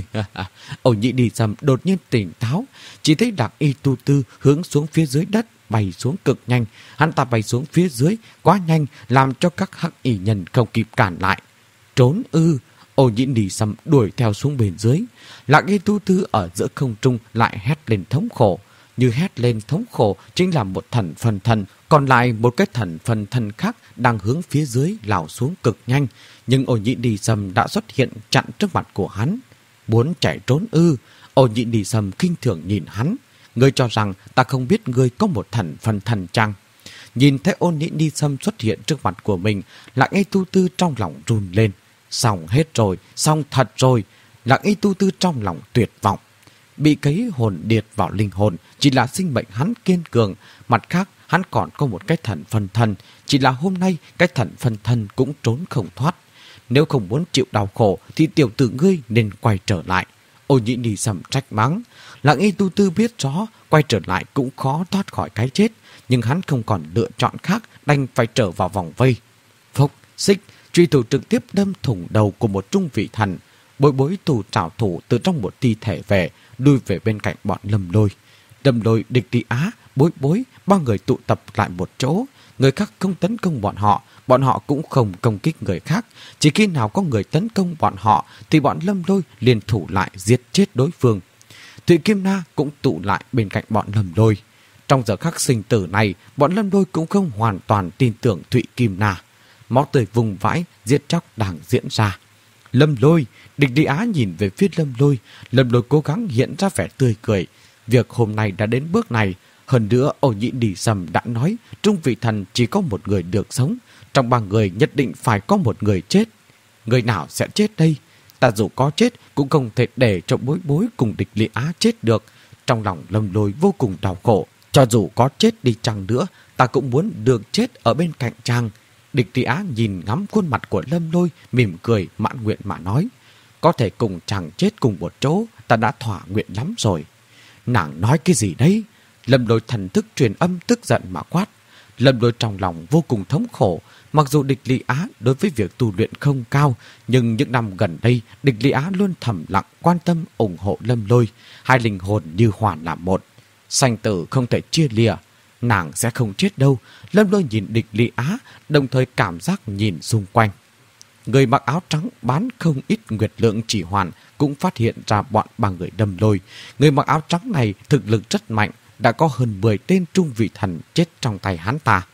Ô Nhĩ Ni Sâm đột nhiên tỉnh táo, chỉ thấy Đặng Y Tu Tư hướng xuống phía dưới đất, bay xuống cực nhanh. Hắn ta bay xuống phía dưới quá nhanh, làm cho các hắc y nhân không kịp cản lại. Trốn ư? Ô Nhĩ Ni Sâm đuổi theo xuống bên dưới. Đặng Y Tu Tư ở giữa không trung lại hét lên thống khổ. Như hét lên thống khổ chính là một thần phân thân, còn lại một cái thần phân thân khác đang hướng phía dưới lao xuống cực nhanh. Nhưng Ô Nhĩ Ni Sâm đã xuất hiện chặn trước mặt của hắn. Muốn chạy trốn ư? Ô Nhĩ Ni Sâm khinh thường nhìn hắn. Ngươi cho rằng ta không biết ngươi có một thần phân thân chăng? Nhìn thấy Ô Nhĩ Ni Sâm xuất hiện trước mặt của mình, Lạc Y Tu Tư trong lòng run lên. Xong hết rồi, xong thật rồi. Lạc Y Tu Tư trong lòng tuyệt vọng. Bị cấy hồn điệt vào linh hồn chỉ là sinh mệnh hắn kiên cường. Mặt khác hắn còn có một cái thần phân thân, chỉ là hôm nay cái thần phân thân cũng trốn không thoát. Nếu không muốn chịu đau khổ thì tiểu tử ngươi nên quay trở lại. Ô Nhĩ Ni Sâm trách mắng. Lạc Y Tu Tư biết rõ quay trở lại cũng khó thoát khỏi cái chết, nhưng hắn không còn lựa chọn khác, đành phải trở vào vòng vây. Phốc, xích, truy thủ trực tiếp đâm thủng đầu của một trung vị thần. Bối bối tù trảo thủ từ trong một thi thể về, lui về bên cạnh bọn Lâm Lôi. Lâm Lôi, Địch Lý Á, bối bối, ba người tụ tập lại một chỗ. Người khác không tấn công bọn họ, bọn họ cũng không công kích người khác. Chỉ khi nào có người tấn công bọn họ thì bọn Lâm Lôi liền thủ lại giết chết đối phương. Thụy Kim Na cũng tụ lại bên cạnh bọn Lâm Lôi. Trong giờ khắc sinh tử này, bọn Lâm Lôi cũng không hoàn toàn tin tưởng Thụy Kim Na. Máu tươi vùng vãi, giết chóc đang diễn ra. Lâm Lôi, Địch Lý Á nhìn về phía Lâm Lôi. Lâm Lôi cố gắng hiện ra vẻ tươi cười. Việc hôm nay đã đến bước này. Hơn nữa, Ô Nhĩ Ni Sâm đã nói trung vị thần chỉ có một người được sống. Trong ba người nhất định phải có một người chết. Người nào sẽ chết đây? Ta dù có chết cũng không thể để cho bối bối cùng Địch Lý Á chết được. Trong lòng Lâm Lôi vô cùng đau khổ. Cho dù có chết đi chăng nữa, ta cũng muốn được chết ở bên cạnh chàng. Địch Lý Á nhìn ngắm khuôn mặt của Lâm Lôi, mỉm cười mãn nguyện mà nói. Có thể cùng chàng chết cùng một chỗ, ta đã thỏa nguyện lắm rồi. Nàng nói cái gì đấy? Lâm Lôi thần thức truyền âm tức giận mà quát. Lâm Lôi trong lòng vô cùng thống khổ. Mặc dù Địch Lý Á đối với việc tu luyện không cao, nhưng những năm gần đây Địch Lý Á luôn thầm lặng quan tâm ủng hộ Lâm Lôi. Hai linh hồn như hoàn làm một. Sanh tử không thể chia lìa. Nàng sẽ không chết đâu. Lâm Lôi nhìn Địch Lý Á, đồng thời cảm giác nhìn xung quanh. Người mặc áo trắng bán không ít nguyệt lượng chỉ hoàn cũng phát hiện ra bọn ba người Lâm Lôi. Người mặc áo trắng này thực lực rất mạnh, đã có hơn mười tên trung vị thần chết trong tay hắn ta.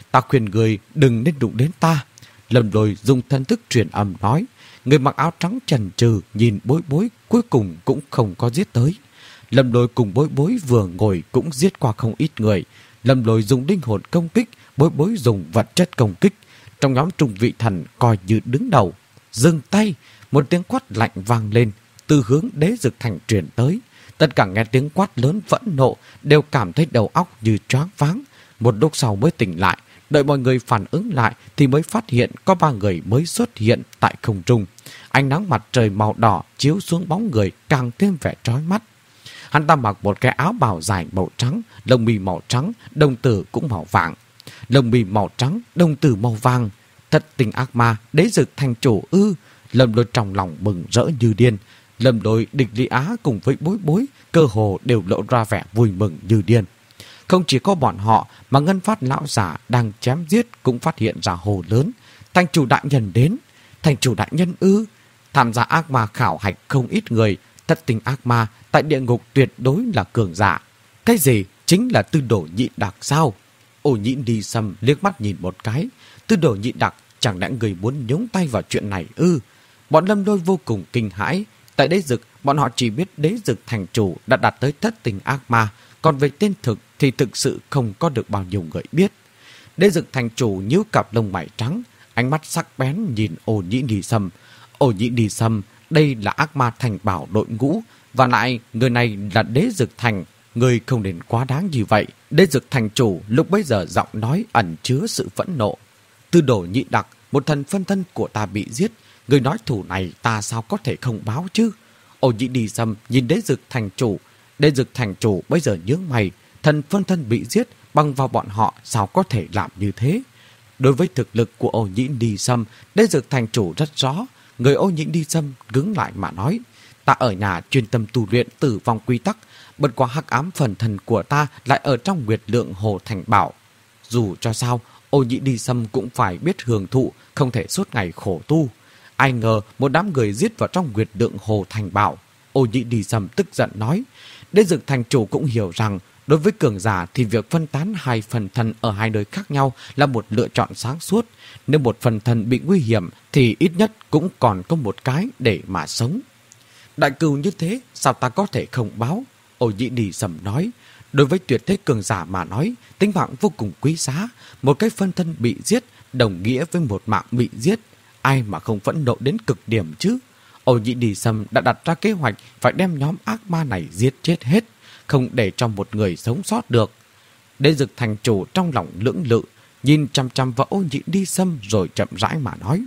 ta khuyên người đừng nên đụng đến ta. Lâm Lôi dùng thân thức truyền âm nói. Người mặc áo trắng chần chừ nhìn Bối Bối, cuối cùng cũng không có giết tới. Lâm Lôi cùng Bối Bối vừa ngồi cũng giết qua không ít người. Lâm Lôi dùng linh hồn công kích, Bối Bối dùng vật chất công kích. Trong nhóm Trung Vị Thần coi như đứng đầu. Dừng tay, một tiếng quát lạnh vang lên từ hướng Đế Dực Thành truyền tới. Tất cả nghe tiếng quát lớn phẫn nộ đều cảm thấy đầu óc như choáng váng. Một lúc sau mới tỉnh lại, đợi mọi người phản ứng lại thì mới phát hiện có ba người mới xuất hiện tại không trung. Ánh nắng mặt trời màu đỏ chiếu xuống bóng người càng thêm vẻ chói mắt. Hắn ta mặc một cái áo bào dài màu trắng, lông mi màu trắng, đồng tử cũng màu vàng. Lông mi màu trắng, đồng tử màu vàng. Thất tình ác ma, Đế Dực Thành chủ ư? Lâm Lôi trong lòng mừng rỡ như điên. Lâm Lôi, Địch Lý Á cùng với Bối Bối cơ hồ đều lộ ra vẻ vui mừng như điên. Không chỉ có bọn họ mà Ngân Phát lão giả đang chém giết cũng phát hiện ra hồ lớn. Thành chủ đại nhân đến. Thành chủ đại nhân ư? Tham gia ác ma khảo hạch không ít người. Thất tình ác ma tại địa ngục tuyệt đối là cường giả. Cái gì? Chính là Tư Đồ Nhị Đặc sao? Ô Nhĩ Ni Sâm liếc mắt nhìn một cái. Tư Đồ Nhị Đặc chẳng lẽ người muốn nhúng tay vào chuyện này ư? Bọn Lâm Lôi vô cùng kinh hãi. Tại Đế Dực, bọn họ chỉ biết Đế Dực Thành chủ đã đạt tới thất tình ác ma. Còn về tên thực thì thực sự không có được bao nhiêu người biết. Đế Dực Thành chủ nhíu cặp lông mày trắng, ánh mắt sắc bén nhìn Ô Nhĩ Ni Sâm. Ô Nhĩ Ni Sâm, đây là ác ma thành bảo đội ngũ, và lại người này là Đế Dực Thành, người không nên quá đáng như vậy. Đế Dực Thành chủ lúc bấy giờ giọng nói ẩn chứa sự phẫn nộ. Tư Đồ Nhị Đặc, một thần phân thân của ta bị giết, người nói thủ này ta sao có thể không báo chứ? Ô Nhĩ Ni Sâm nhìn Đế Dực Thành chủ. Đế Dực Thành chủ bây giờ nhướng mày, thần phân thân bị giết, băng vào bọn họ sao có thể làm như thế? Đối với thực lực của Ô Nhĩ Ni Sâm, Đế Dực Thành chủ rất rõ. Người Ô Nhĩ Ni Sâm cứng lại mà nói, ta ở nhà chuyên tâm tu luyện tử vong quy tắc, bất quá hắc ám phần thần của ta lại ở trong Nguyệt Lượng Hồ Thành Bảo. Dù cho sao, Ô Nhĩ Ni Sâm cũng phải biết hưởng thụ, không thể suốt ngày khổ tu. Ai ngờ một đám người giết vào trong Nguyệt Lượng Hồ Thành Bảo. Ô Nhĩ Ni Sâm tức giận nói. Đế Dực Thành chủ cũng hiểu rằng đối với cường giả thì việc phân tán hai phần thân ở hai nơi khác nhau là một lựa chọn sáng suốt. Nếu một phần thân bị nguy hiểm thì ít nhất cũng còn có một cái để mà sống. Đại cừu như thế sao ta có thể không báo? Ô Nhĩ Ni Sâm nói. Đối với tuyệt thế cường giả mà nói, tính mạng vô cùng quý giá. Một cái phân thân bị giết đồng nghĩa với một mạng bị giết. Ai mà không phẫn nộ đến cực điểm chứ? Ô Nhĩ Ni Sâm đã đặt ra kế hoạch phải đem nhóm ác ma này giết chết hết, không để cho một người sống sót được. Đế Dực Thành chủ trong lòng lưỡng lự, nhìn chăm chăm vào Ô Nhĩ Ni Sâm rồi chậm rãi mà nói.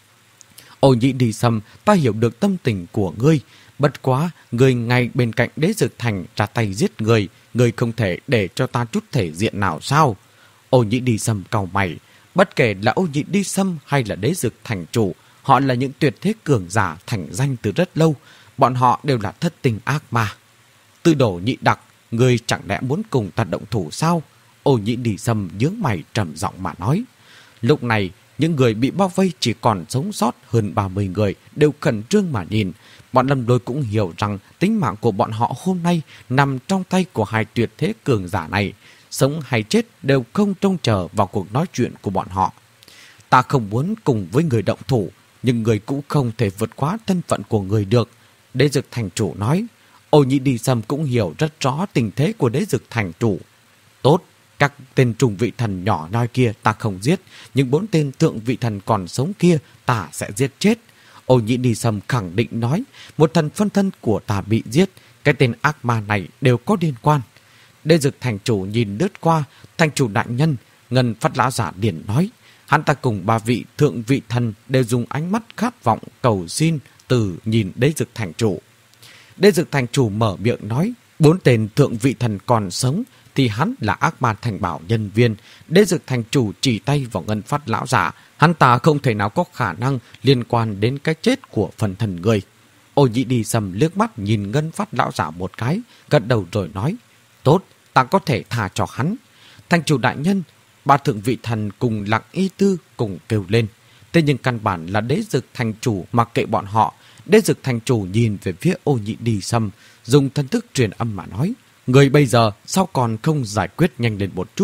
Ô Nhĩ Ni Sâm, ta hiểu được tâm tình của ngươi, bất quá người ngay bên cạnh Đế Dực Thành ra tay giết người, người không thể để cho ta chút thể diện nào sao? Ô Nhĩ Ni Sâm cau mày, bất kể là Ô Nhĩ Ni Sâm hay là Đế Dực Thành chủ, họ là những tuyệt thế cường giả thành danh từ rất lâu, bọn họ đều là thất tình ác ma. Tư Đồ Nhị Đặc, ngươi chẳng lẽ muốn cùng ta động thủ sao? Ô Nhĩ Ni Sâm nhướng mày trầm giọng mà nói. Lúc này, những người bị bao vây chỉ còn sống sót hơn ba mươi người đều khẩn trương mà nhìn. Bọn Lâm Lôi cũng hiểu rằng tính mạng của bọn họ hôm nay nằm trong tay của hai tuyệt thế cường giả này. Sống hay chết đều không trông chờ vào cuộc nói chuyện của bọn họ. Ta không muốn cùng với người động thủ, nhưng người cũng không thể vượt quá thân phận của người được. Đế Dực Thành chủ nói. Ô Nhĩ Ni Sâm cũng hiểu rất rõ tình thế của Đế Dực Thành chủ. Tốt, các tên trùng vị thần nhỏ nhoi kia ta không giết, nhưng bốn tên thượng vị thần còn sống kia ta sẽ giết chết. Ô Nhĩ Ni Sâm khẳng định nói, một thần phân thân của ta bị giết, cái tên ác ma này đều có liên quan. Đế Dực Thành chủ nhìn lướt qua, thành chủ đại nhân, Ngân Phát lão giả điển nói, hắn ta cùng ba vị thượng vị thần đều dùng ánh mắt khát vọng cầu xin từ nhìn Đế Dực Thành chủ. Đế Dực Thành chủ mở miệng nói, bốn tên thượng vị thần còn sống thì hắn là ác ma thành bảo nhân viên. Đế Dực Thành chủ chỉ tay vào Ngân Phát lão giả, hắn ta không thể nào có khả năng liên quan đến cái chết của phần thần người. Ô Nhĩ Ni Sâm liếc mắt nhìn Ngân Phát lão giả một cái, gật đầu rồi nói, tốt, ta có thể tha cho hắn. Thành chủ đại nhân, ba thượng vị thần cùng Lặng Y Tư cùng kêu lên. Thế nhưng căn bản là Đế Dực Thành chủ mặc kệ bọn họ. Đế Dực Thành chủ nhìn về phía Ô Nhĩ Ni Sâm, dùng thân thức truyền âm mà nói, người bây giờ sao còn không giải quyết nhanh lên một chút,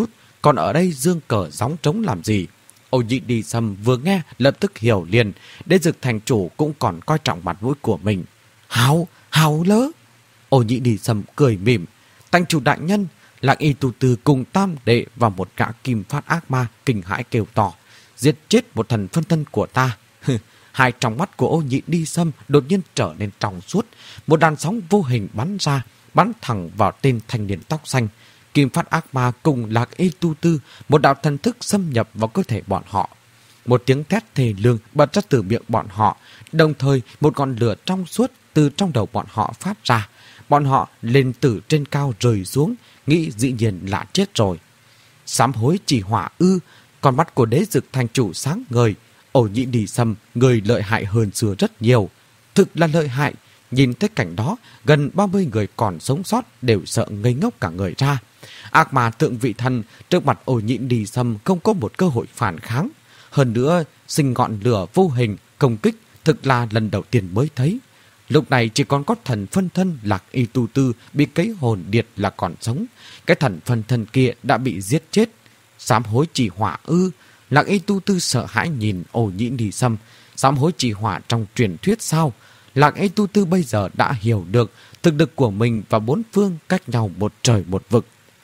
còn ở đây dương cờ gióng trống làm gì? Ô Nhị Đi Sâm vừa nghe lập tức hiểu liền, Đế Dực thành chủ cũng còn coi trọng mặt mũi của mình. Hào, hào lớ! Ô Nhị Đi Sâm cười mỉm. Thành chủ đại nhân, Lạc Y Tu Tư cùng tam đệ và một gã kim phát ác ma kinh hãi kêu to. Giết chết một thần phân thân của ta. Hai trong mắt của Ô Nhị Đi Sâm đột nhiên trở nên trong suốt. Một đàn sóng vô hình bắn ra, bắn thẳng vào tên thanh niên tóc xanh. Kim phát ác ma cùng Lạc Y Tu Tư, một đạo thần thức xâm nhập vào cơ thể bọn họ. Một tiếng thét thề lương bật ra từ miệng bọn họ, đồng thời một ngọn lửa trong suốt từ trong đầu bọn họ phát ra. Bọn họ lên từ trên cao rơi xuống, nghĩ dĩ nhiên là chết rồi. Sám hối chỉ hỏa ư? Con mắt của Đế Dực thành chủ sáng ngời. Ô Nhị Đi Sâm, người lợi hại hơn xưa rất nhiều. Thực là lợi hại. Nhìn thấy cảnh đó, gần ba mươi người còn sống sót đều sợ ngây ngốc cả người ra. Ác ma tượng vị thần trước mặt Ô Nhị Đi Sâm không có một cơ hội phản kháng. Hơn nữa, sinh ngọn lửa vô hình công kích thực là lần đầu tiên mới thấy. Lúc này chỉ còn có thần phân thân Lạc Y Tu Tư bị cấy hồn điệt là còn sống. Cái thần phân thân kia đã bị giết chết. Sám hối chỉ hỏa ư? Lạc Y Tu Tư sợ hãi nhìn Ô Nhị Đi Sâm. Sám hối chỉ hỏa trong truyền thuyết sao? Lạc Y Tu Tư bây giờ đã hiểu được thực lực của mình và bốn phương cách nhau một trời một vực.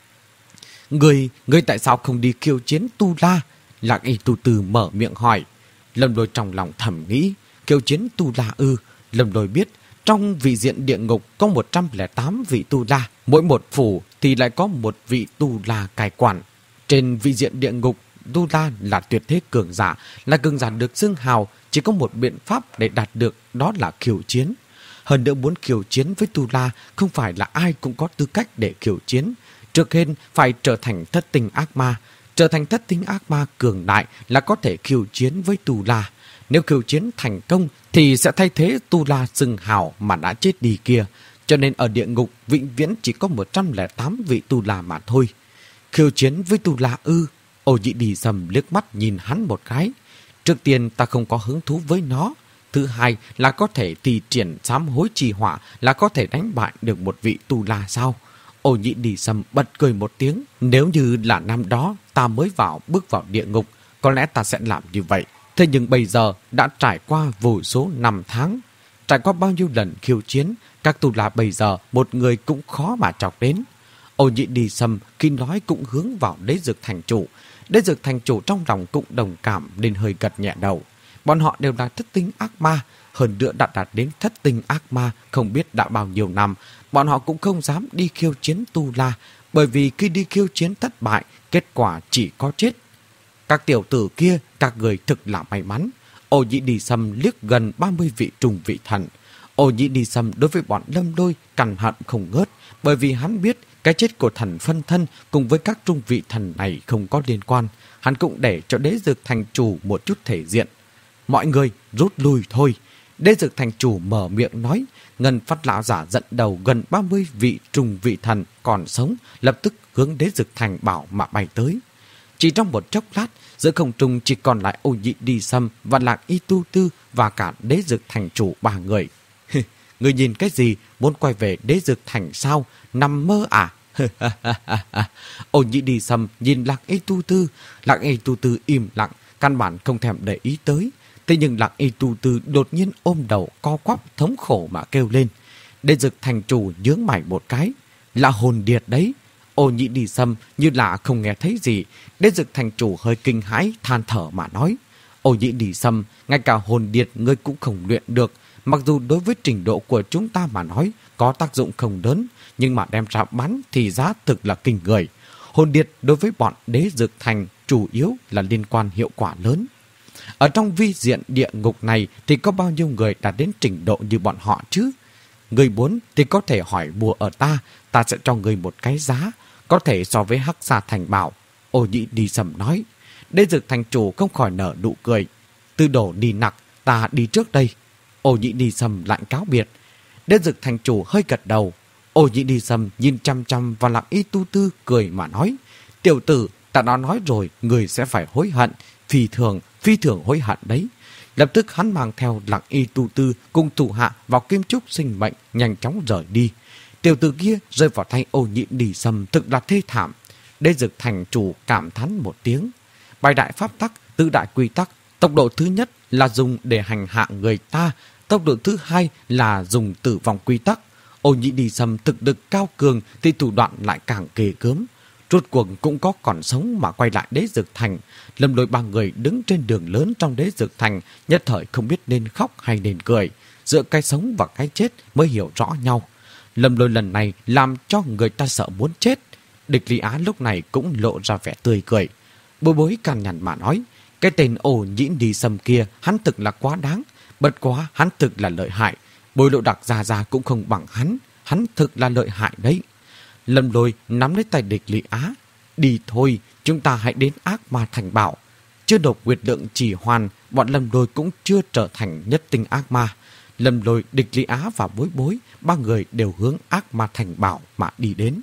Người, người tại sao không đi khiêu chiến Tu La? Lạc Y Tu Tư mở miệng hỏi. Lâm Lôi trong lòng thầm nghĩ, khiêu chiến Tu La ư? Lâm Lôi biết, trong vị diện địa ngục có một trăm lẻ tám vị Tu La, mỗi một phủ thì lại có một vị Tu La cai quản. Trên vị diện địa ngục, Tu La là tuyệt thế cường giả, là cường giả được xưng hào, chỉ có một biện pháp để đạt được, đó là khiêu chiến. Hơn nữa muốn khiêu chiến với Tu La không phải là ai cũng có tư cách để khiêu chiến. Trước hết phải trở thành thất tinh ác ma. Trở thành thất tinh ác ma cường đại là có thể khiêu chiến với Tu La. Nếu khiêu chiến thành công thì sẽ thay thế Tu La xưng hào mà đã chết đi kia. Cho nên ở địa ngục vĩnh viễn chỉ có một trăm lẻ tám vị Tu La mà thôi. Khiêu chiến với Tu La ư? Ô Nhị Đi Sâm liếc mắt nhìn hắn một cái. Trước tiên ta không có hứng thú với nó. Thứ hai là có thể thi triển sám hối trì hỏa là có thể đánh bại được một vị Tu La sao? Ô Nhị Đi Sâm bật cười một tiếng. Nếu như là năm đó ta mới vào bước vào địa ngục, có lẽ ta sẽ làm như vậy. Thế nhưng bây giờ đã trải qua vô số năm tháng. Trải qua bao nhiêu lần khiêu chiến, các Tu La bây giờ một người cũng khó mà chọc đến. Ô Nhị Đi Sâm khi nói cũng hướng vào Đế Dực thành chủ. Đế Dực thành chủ trong lòng cũng đồng cảm nên hơi gật nhẹ đầu. Bọn họ đều là thất tinh ác ma, hơn nữa đã đạt đến thất tinh ác ma không biết đã bao nhiêu năm. Bọn họ cũng không dám đi khiêu chiến Tu La, bởi vì khi đi khiêu chiến thất bại, kết quả chỉ có chết. Các tiểu tử kia, các người thực là may mắn. Ô Nhị Đi Sâm liếc gần ba mươi vị trùng vị thần. Ô Nhị Đi Sâm đối với bọn Lâm Lôi cằn hận không ngớt, bởi vì hắn biết cái chết của thần phân thân cùng với các trung vị thần này không có liên quan. Hắn cũng để cho Đế Dực thành chủ một chút thể diện. Mọi người rút lui thôi. Đế Dực thành chủ mở miệng nói. Ngân Phát lão giả dẫn đầu gần ba mươi vị trùng vị thần còn sống, lập tức hướng Đế Dực thành bảo mà bay tới. Chỉ trong một chốc lát, giữa không trung chỉ còn lại Ô Nhị Đi Sâm và Lạc Y Tu Tư và cả Đế Dực thành chủ ba người. Người nhìn cái gì, muốn quay về Đế Dực thành sao? Nằm mơ à? Ô Nhị Đi Sâm nhìn Lạc Y Tu Tư. Lạc Y Tu Tư im lặng, căn bản không thèm để ý tới. Thế nhưng Lạc Y Tu Tư đột nhiên ôm đầu co quắp thống khổ mà kêu lên. Đế Dực thành chủ nhướng mày một cái. Là hồn điệt đấy. Ô Nhị Đi Sâm như là không nghe thấy gì. Đế Dực thành chủ hơi kinh hãi than thở mà nói. Ô Nhị Đi Sâm, ngay cả hồn điệt ngươi cũng không luyện được. Mặc dù đối với trình độ của chúng ta mà nói có tác dụng không lớn, nhưng mà đem ra bắn thì giá thực là kinh người. Hồn điệt đối với bọn Đế Dực thành chủ yếu là liên quan hiệu quả lớn. Ở trong vi diện địa ngục này thì có bao nhiêu người đạt đến trình độ như bọn họ chứ? Người muốn thì có thể hỏi mua ở ta, ta sẽ cho người một cái giá, có thể so với Hắc Sa thành bảo. Ô Nhị Đi Sâm nói. Đế Dực thành chủ không khỏi nở nụ cười. Tư đồ đi nặc, ta đi trước đây. Ô Nhị Đi Sâm lạnh cáo biệt. Đế Dực thành chủ hơi gật đầu. Ô Nhị Đi Sâm nhìn chăm chăm vào Lạc Y Tu Tư cười mà nói. Tiểu tử, ta đã nói rồi, người sẽ phải hối hận. Phi thường, phi thường hối hận đấy. Lập tức hắn mang theo Lạc Y Tu Tư cùng thủ hạ vào kim trúc sinh mệnh, nhanh chóng rời đi. Tiểu tử kia rơi vào tay Ô Nhị Đi Sâm thực là thê thảm. Đế Dực thành chủ cảm thán một tiếng. Bài đại pháp tắc, tứ đại quy tắc, tốc độ thứ nhất là dùng để hành hạ người ta, tốc độ thứ hai là dùng tử vong quy tắc. Ô Nhĩ Ni Sâm thực lực cao cường thì thủ đoạn lại càng ghê gớm. Rốt cuộc cũng có còn sống mà quay lại Đế Dực thành. Lâm Lôi ba người đứng trên đường lớn trong Đế Dực thành, nhất thời không biết nên khóc hay nên cười. Giữa cái sống và cái chết mới hiểu rõ nhau. Lâm Lôi lần này làm cho người ta sợ muốn chết. Địch Lý Á lúc này cũng lộ ra vẻ tươi cười. Bối Bối cằn nhằn mà nói, cái tên Ô Nhĩ Ni Sâm kia hắn thực là quá đáng. Bất quá hắn thực là lợi hại. Bồi Lộ Đặc già già cũng không bằng hắn. Hắn thực là lợi hại đấy. Lâm Lôi nắm lấy tay Địch Lý Á. Đi thôi, chúng ta hãy đến Ác Ma Thành Bảo. Chưa đột Nguyệt Lượng Chỉ Hoàn, bọn Lâm Lôi cũng chưa trở thành nhất tinh ác ma. Lâm Lôi, Địch Lý Á và Bối Bối, ba người đều hướng Ác Ma Thành Bảo mà đi đến.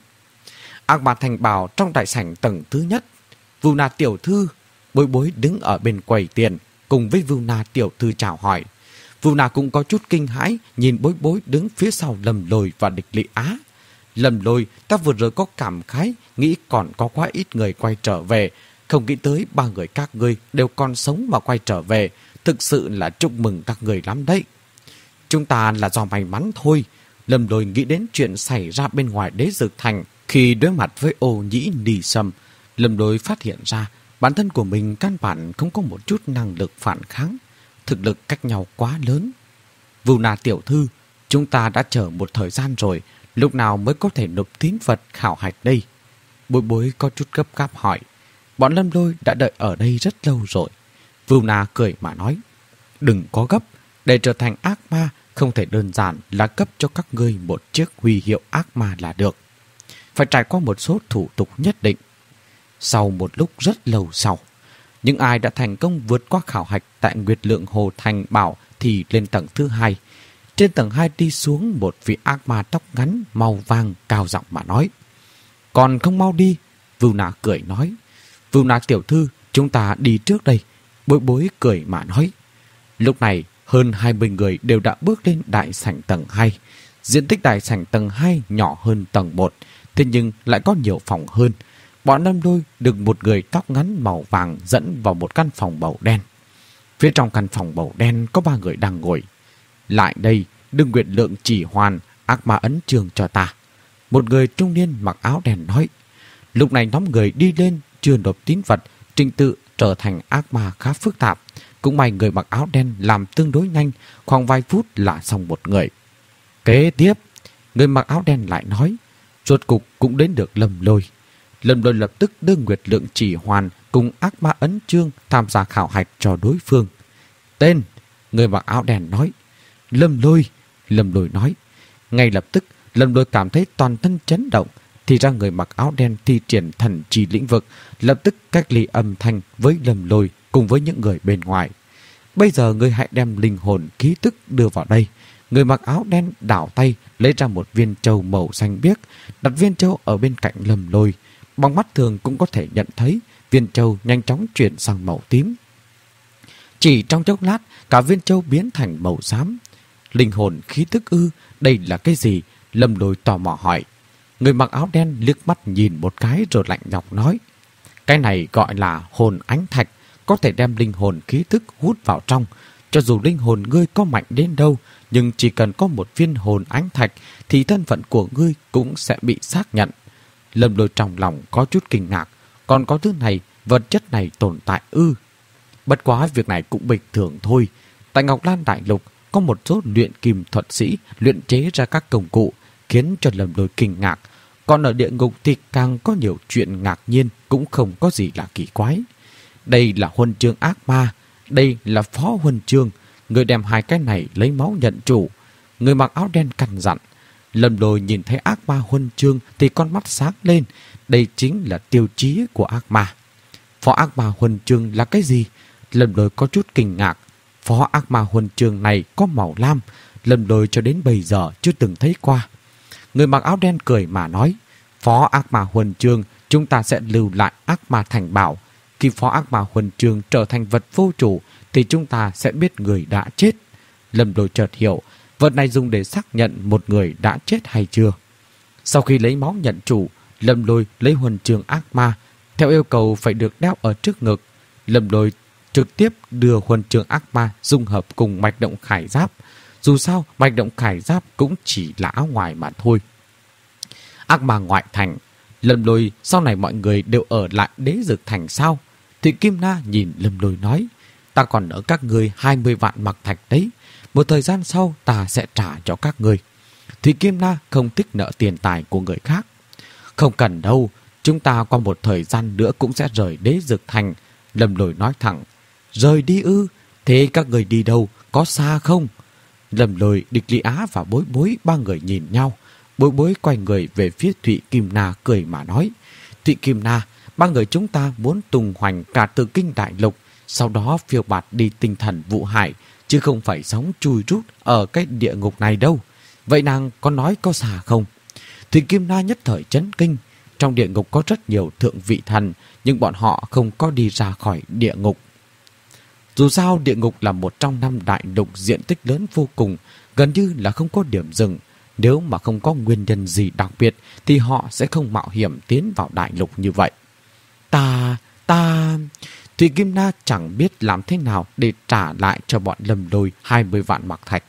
Ác Ma Thành Bảo trong đại sảnh tầng thứ nhất. Vưu Na tiểu thư, Bối Bối đứng ở bên quầy tiền, cùng với Vưu Na tiểu thư chào hỏi. Vưu Na cũng có chút kinh hãi, nhìn Bối Bối đứng phía sau Lâm Lôi và Địch Lý Á. Lâm Lôi, ta vừa rồi có cảm khái, nghĩ còn có quá ít người quay trở về. Không nghĩ tới ba người các ngươi đều còn sống mà quay trở về. Thực sự là chúc mừng các người lắm đấy. Chúng ta là do may mắn thôi. Lâm Lôi nghĩ đến chuyện xảy ra bên ngoài Đế Dực thành. Khi đối mặt với Ô Nhĩ Ni Sâm, Lâm Lôi phát hiện ra bản thân của mình căn bản không có một chút năng lực phản kháng. Thực lực cách nhau quá lớn. Vưu Na tiểu thư, chúng ta đã chờ một thời gian rồi, lúc nào mới có thể nộp tín vật khảo hạch đây? Bối Bối có chút gấp gáp hỏi. Bọn Lâm Lôi đã đợi ở đây rất lâu rồi. Vưu Na cười mà nói, đừng có gấp, để trở thành ác ma không thể đơn giản là cấp cho các ngươi một chiếc huy hiệu ác ma là được. Phải trải qua một số thủ tục nhất định. Sau một lúc rất lâu sau, những ai đã thành công vượt qua khảo hạch tại Nguyệt Lượng Hồ Thành Bảo thì lên tầng thứ hai. Trên tầng hai đi xuống một vị ác ma tóc ngắn màu vàng cao giọng mà nói. Còn không mau đi, Vưu Na cười nói. Vưu Na tiểu thư, chúng ta đi trước đây. Bối Bối cười mà nói. Lúc này, hơn hai mươi người đều đã bước lên đại sảnh tầng hai. Diện tích đại sảnh tầng hai nhỏ hơn tầng một, thế nhưng lại có nhiều phòng hơn. Bọn Lâm Lôi được một người tóc ngắn màu vàng dẫn vào một căn phòng màu đen. Phía trong căn phòng màu đen có ba người đang ngồi. Lại đây, đừng Nguyệt Lượng Chỉ Hoàn, ác ma ấn chương cho ta. Một người trung niên mặc áo đen nói. Lúc này nhóm người đi lên chưa nộp tín vật, trình tự trở thành ác ma khá phức tạp. Cũng may người mặc áo đen làm tương đối nhanh, khoảng vài phút là xong một người. Kế tiếp, người mặc áo đen lại nói, rốt cục cũng đến được Lâm Lôi. Lâm Lôi lập tức đưa Nguyệt Lượng Chỉ Hoàn cùng ác ma ấn chương tham gia khảo hạch cho đối phương. Tên, người mặc áo đen nói. Lâm Lôi, Lâm Lôi nói. Ngay lập tức, Lâm Lôi cảm thấy toàn thân chấn động. Thì ra người mặc áo đen thi triển thần trì lĩnh vực, lập tức cách ly âm thanh với Lâm Lôi cùng với những người bên ngoài. Bây giờ ngươi hãy đem linh hồn ký tức đưa vào đây. Người mặc áo đen đảo tay lấy ra một viên châu màu xanh biếc, đặt viên châu ở bên cạnh Lâm Lôi. Bằng mắt thường cũng có thể nhận thấy viên châu nhanh chóng chuyển sang màu tím. Chỉ trong chốc lát, cả viên châu biến thành màu xám. Linh hồn khí tức ư, đây là cái gì? Lâm Lôi tò mò hỏi. Người mặc áo đen liếc mắt nhìn một cái rồi lạnh nhọc nói. Cái này gọi là hồn ánh thạch, có thể đem linh hồn khí tức hút vào trong. Cho dù linh hồn ngươi có mạnh đến đâu, nhưng chỉ cần có một viên hồn ánh thạch thì thân phận của ngươi cũng sẽ bị xác nhận. Lâm Lôi trong lòng có chút kinh ngạc. Còn có thứ này, vật chất này tồn tại ư? Bất quá việc này cũng bình thường thôi. Tại Ngọc Lan Đại Lục có một số luyện kim thuật sĩ luyện chế ra các công cụ, khiến cho Lâm Lôi kinh ngạc. Còn ở địa ngục thì càng có nhiều chuyện ngạc nhiên, cũng không có gì là kỳ quái. Đây là huân chương ác ma, đây là phó huân chương. Người đem hai cái này lấy máu nhận chủ. Người mặc áo đen căn dặn. Lâm Lôi nhìn thấy ác ma huân chương thì con mắt sáng lên. Đây chính là tiêu chí của ác ma. Phó ác ma huân chương là cái gì? Lâm Lôi có chút kinh ngạc. Phó ác ma huân chương này có màu lam. Lâm Lôi cho đến bây giờ chưa từng thấy qua. Người mặc áo đen cười mà nói. Phó ác ma huân chương chúng ta sẽ lưu lại ác ma thành bảo. Khi phó ác ma huân chương trở thành vật vô chủ thì chúng ta sẽ biết người đã chết. Lâm Lôi chợt hiểu, vật này dùng để xác nhận một người đã chết hay chưa. Sau khi lấy máu nhận chủ, Lâm Lôi lấy huân chương ác ma, theo yêu cầu phải được đeo ở trước ngực. Lâm Lôi trực tiếp đưa huân chương ác ma dung hợp cùng mạch động khải giáp. Dù sao, mạch động khải giáp cũng chỉ là áo ngoài mà thôi. Ác ma ngoại thành. Lâm Lôi, sau này mọi người đều ở lại Đế Dực Thành sao? Thụy Kim Na nhìn Lâm Lôi nói, ta còn nợ các người hai mươi vạn mặc thạch đấy. Một thời gian sau ta sẽ trả cho các người. Thụy Kim Na không thích nợ tiền tài của người khác. Không cần đâu, chúng ta qua một thời gian nữa cũng sẽ rời Đế Dực Thành. Lâm Lôi nói thẳng, rời đi ư? Thế các người đi đâu, có xa không? Lâm Lôi, Địch Lý Á và Bối Bối ba người nhìn nhau. Bối Bối quay người về phía Thụy Kim Na cười mà nói, Thụy Kim Na, ba người chúng ta muốn tung hoành cả Tử Kinh Đại Lục, sau đó phiêu bạt đi tinh thần vụ hải, chứ không phải sống chui rút ở cái địa ngục này đâu. Vậy nàng có nói có xa không? Thụy Kim Na nhất thời chấn kinh. Trong địa ngục có rất nhiều thượng vị thần, nhưng bọn họ không có đi ra khỏi địa ngục. Dù sao địa ngục là một trong năm đại lục diện tích lớn vô cùng, gần như là không có điểm dừng. Nếu mà không có nguyên nhân gì đặc biệt thì họ sẽ không mạo hiểm tiến vào đại lục như vậy. Ta, ta... Thụy Kim Na chẳng biết làm thế nào để trả lại cho bọn Lâm Lôi hai mươi vạn mặc thạch.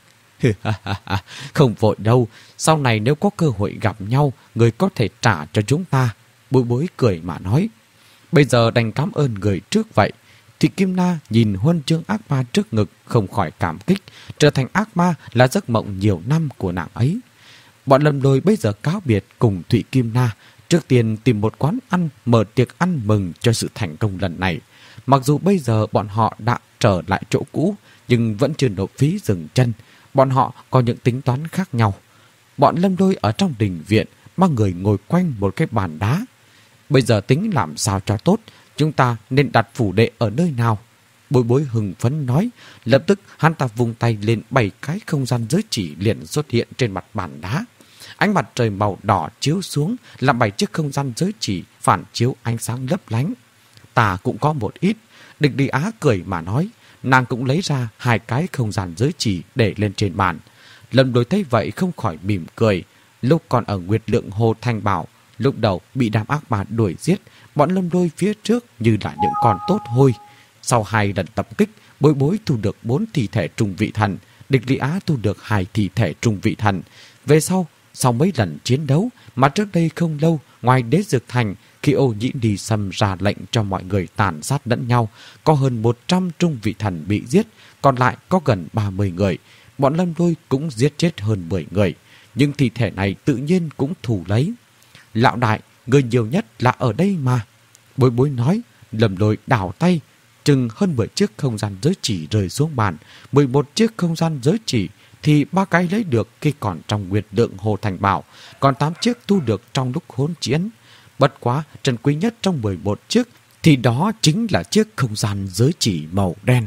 Không vội đâu, sau này nếu có cơ hội gặp nhau, người có thể trả cho chúng ta. Bối Bối cười mà nói, bây giờ đành cảm ơn người trước vậy. Thụy Kim Na nhìn huân chương ác ma trước ngực không khỏi cảm kích, trở thành ác ma là giấc mộng nhiều năm của nàng ấy. Bọn Lâm Lôi bây giờ cáo biệt cùng Thụy Kim Na, trước tiên tìm một quán ăn mở tiệc ăn mừng cho sự thành công lần này. Mặc dù bây giờ bọn họ đã trở lại chỗ cũ, nhưng vẫn chưa nộp phí dừng chân. Bọn họ có những tính toán khác nhau. Bọn Lâm Lôi ở trong đình viện, ba người ngồi quanh một cái bàn đá. Bây giờ tính làm sao cho tốt, chúng ta nên đặt phủ đệ ở nơi nào? Bối Bối hưng phấn nói. Lập tức hắn ta vung tay lên, bảy cái không gian giới chỉ liền xuất hiện trên mặt bàn đá. Ánh mặt trời màu đỏ chiếu xuống, làm bảy chiếc không gian giới chỉ phản chiếu ánh sáng lấp lánh. Ta cũng có một ít. Địch Đi Á cười mà nói. Nàng cũng lấy ra hai cái không gian giới chỉ để lên trên bàn. Lâm Lôi thấy vậy không khỏi mỉm cười. Lúc còn ở Nguyệt Lượng Hồ Thanh Bảo, lúc đầu bị đám ác ma đuổi giết, bọn Lâm Lôi phía trước như là những con tốt hôi. Sau hai lần tập kích, Bối Bối thu được bốn thi thể trung vị thần, Địch Lý Á thu được hai thi thể trung vị thần. Về sau, sau mấy lần chiến đấu mà trước đây không lâu, ngoài Đế Dực Thành, khi Ô Nhĩ Đi Sâm ra lệnh cho mọi người tàn sát lẫn nhau, có hơn một trăm trung vị thần bị giết, còn lại có gần ba mươi người. Bọn Lâm Lôi cũng giết chết hơn mười người, nhưng thi thể này tự nhiên cũng thủ lấy. Lão đại, người nhiều nhất là ở đây mà. Bối Bối nói. Lâm Lôi đảo tay, chừng hơn mười chiếc không gian giới chỉ rơi xuống bàn. mười một chiếc không gian giới chỉ thì ba cái lấy được khi còn trong Nguyệt Lượng Hồ Thành Bảo, còn tám chiếc thu được trong lúc hỗn chiến. Bất quá trân quý nhất trong mười một chiếc thì đó chính là chiếc không gian giới chỉ màu đen.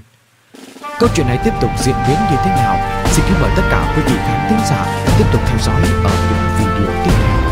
Câu chuyện này tiếp tục diễn biến như thế nào? Xin kính mời tất cả quý vị khán thính giả tiếp tục theo dõi ở những video tiếp theo.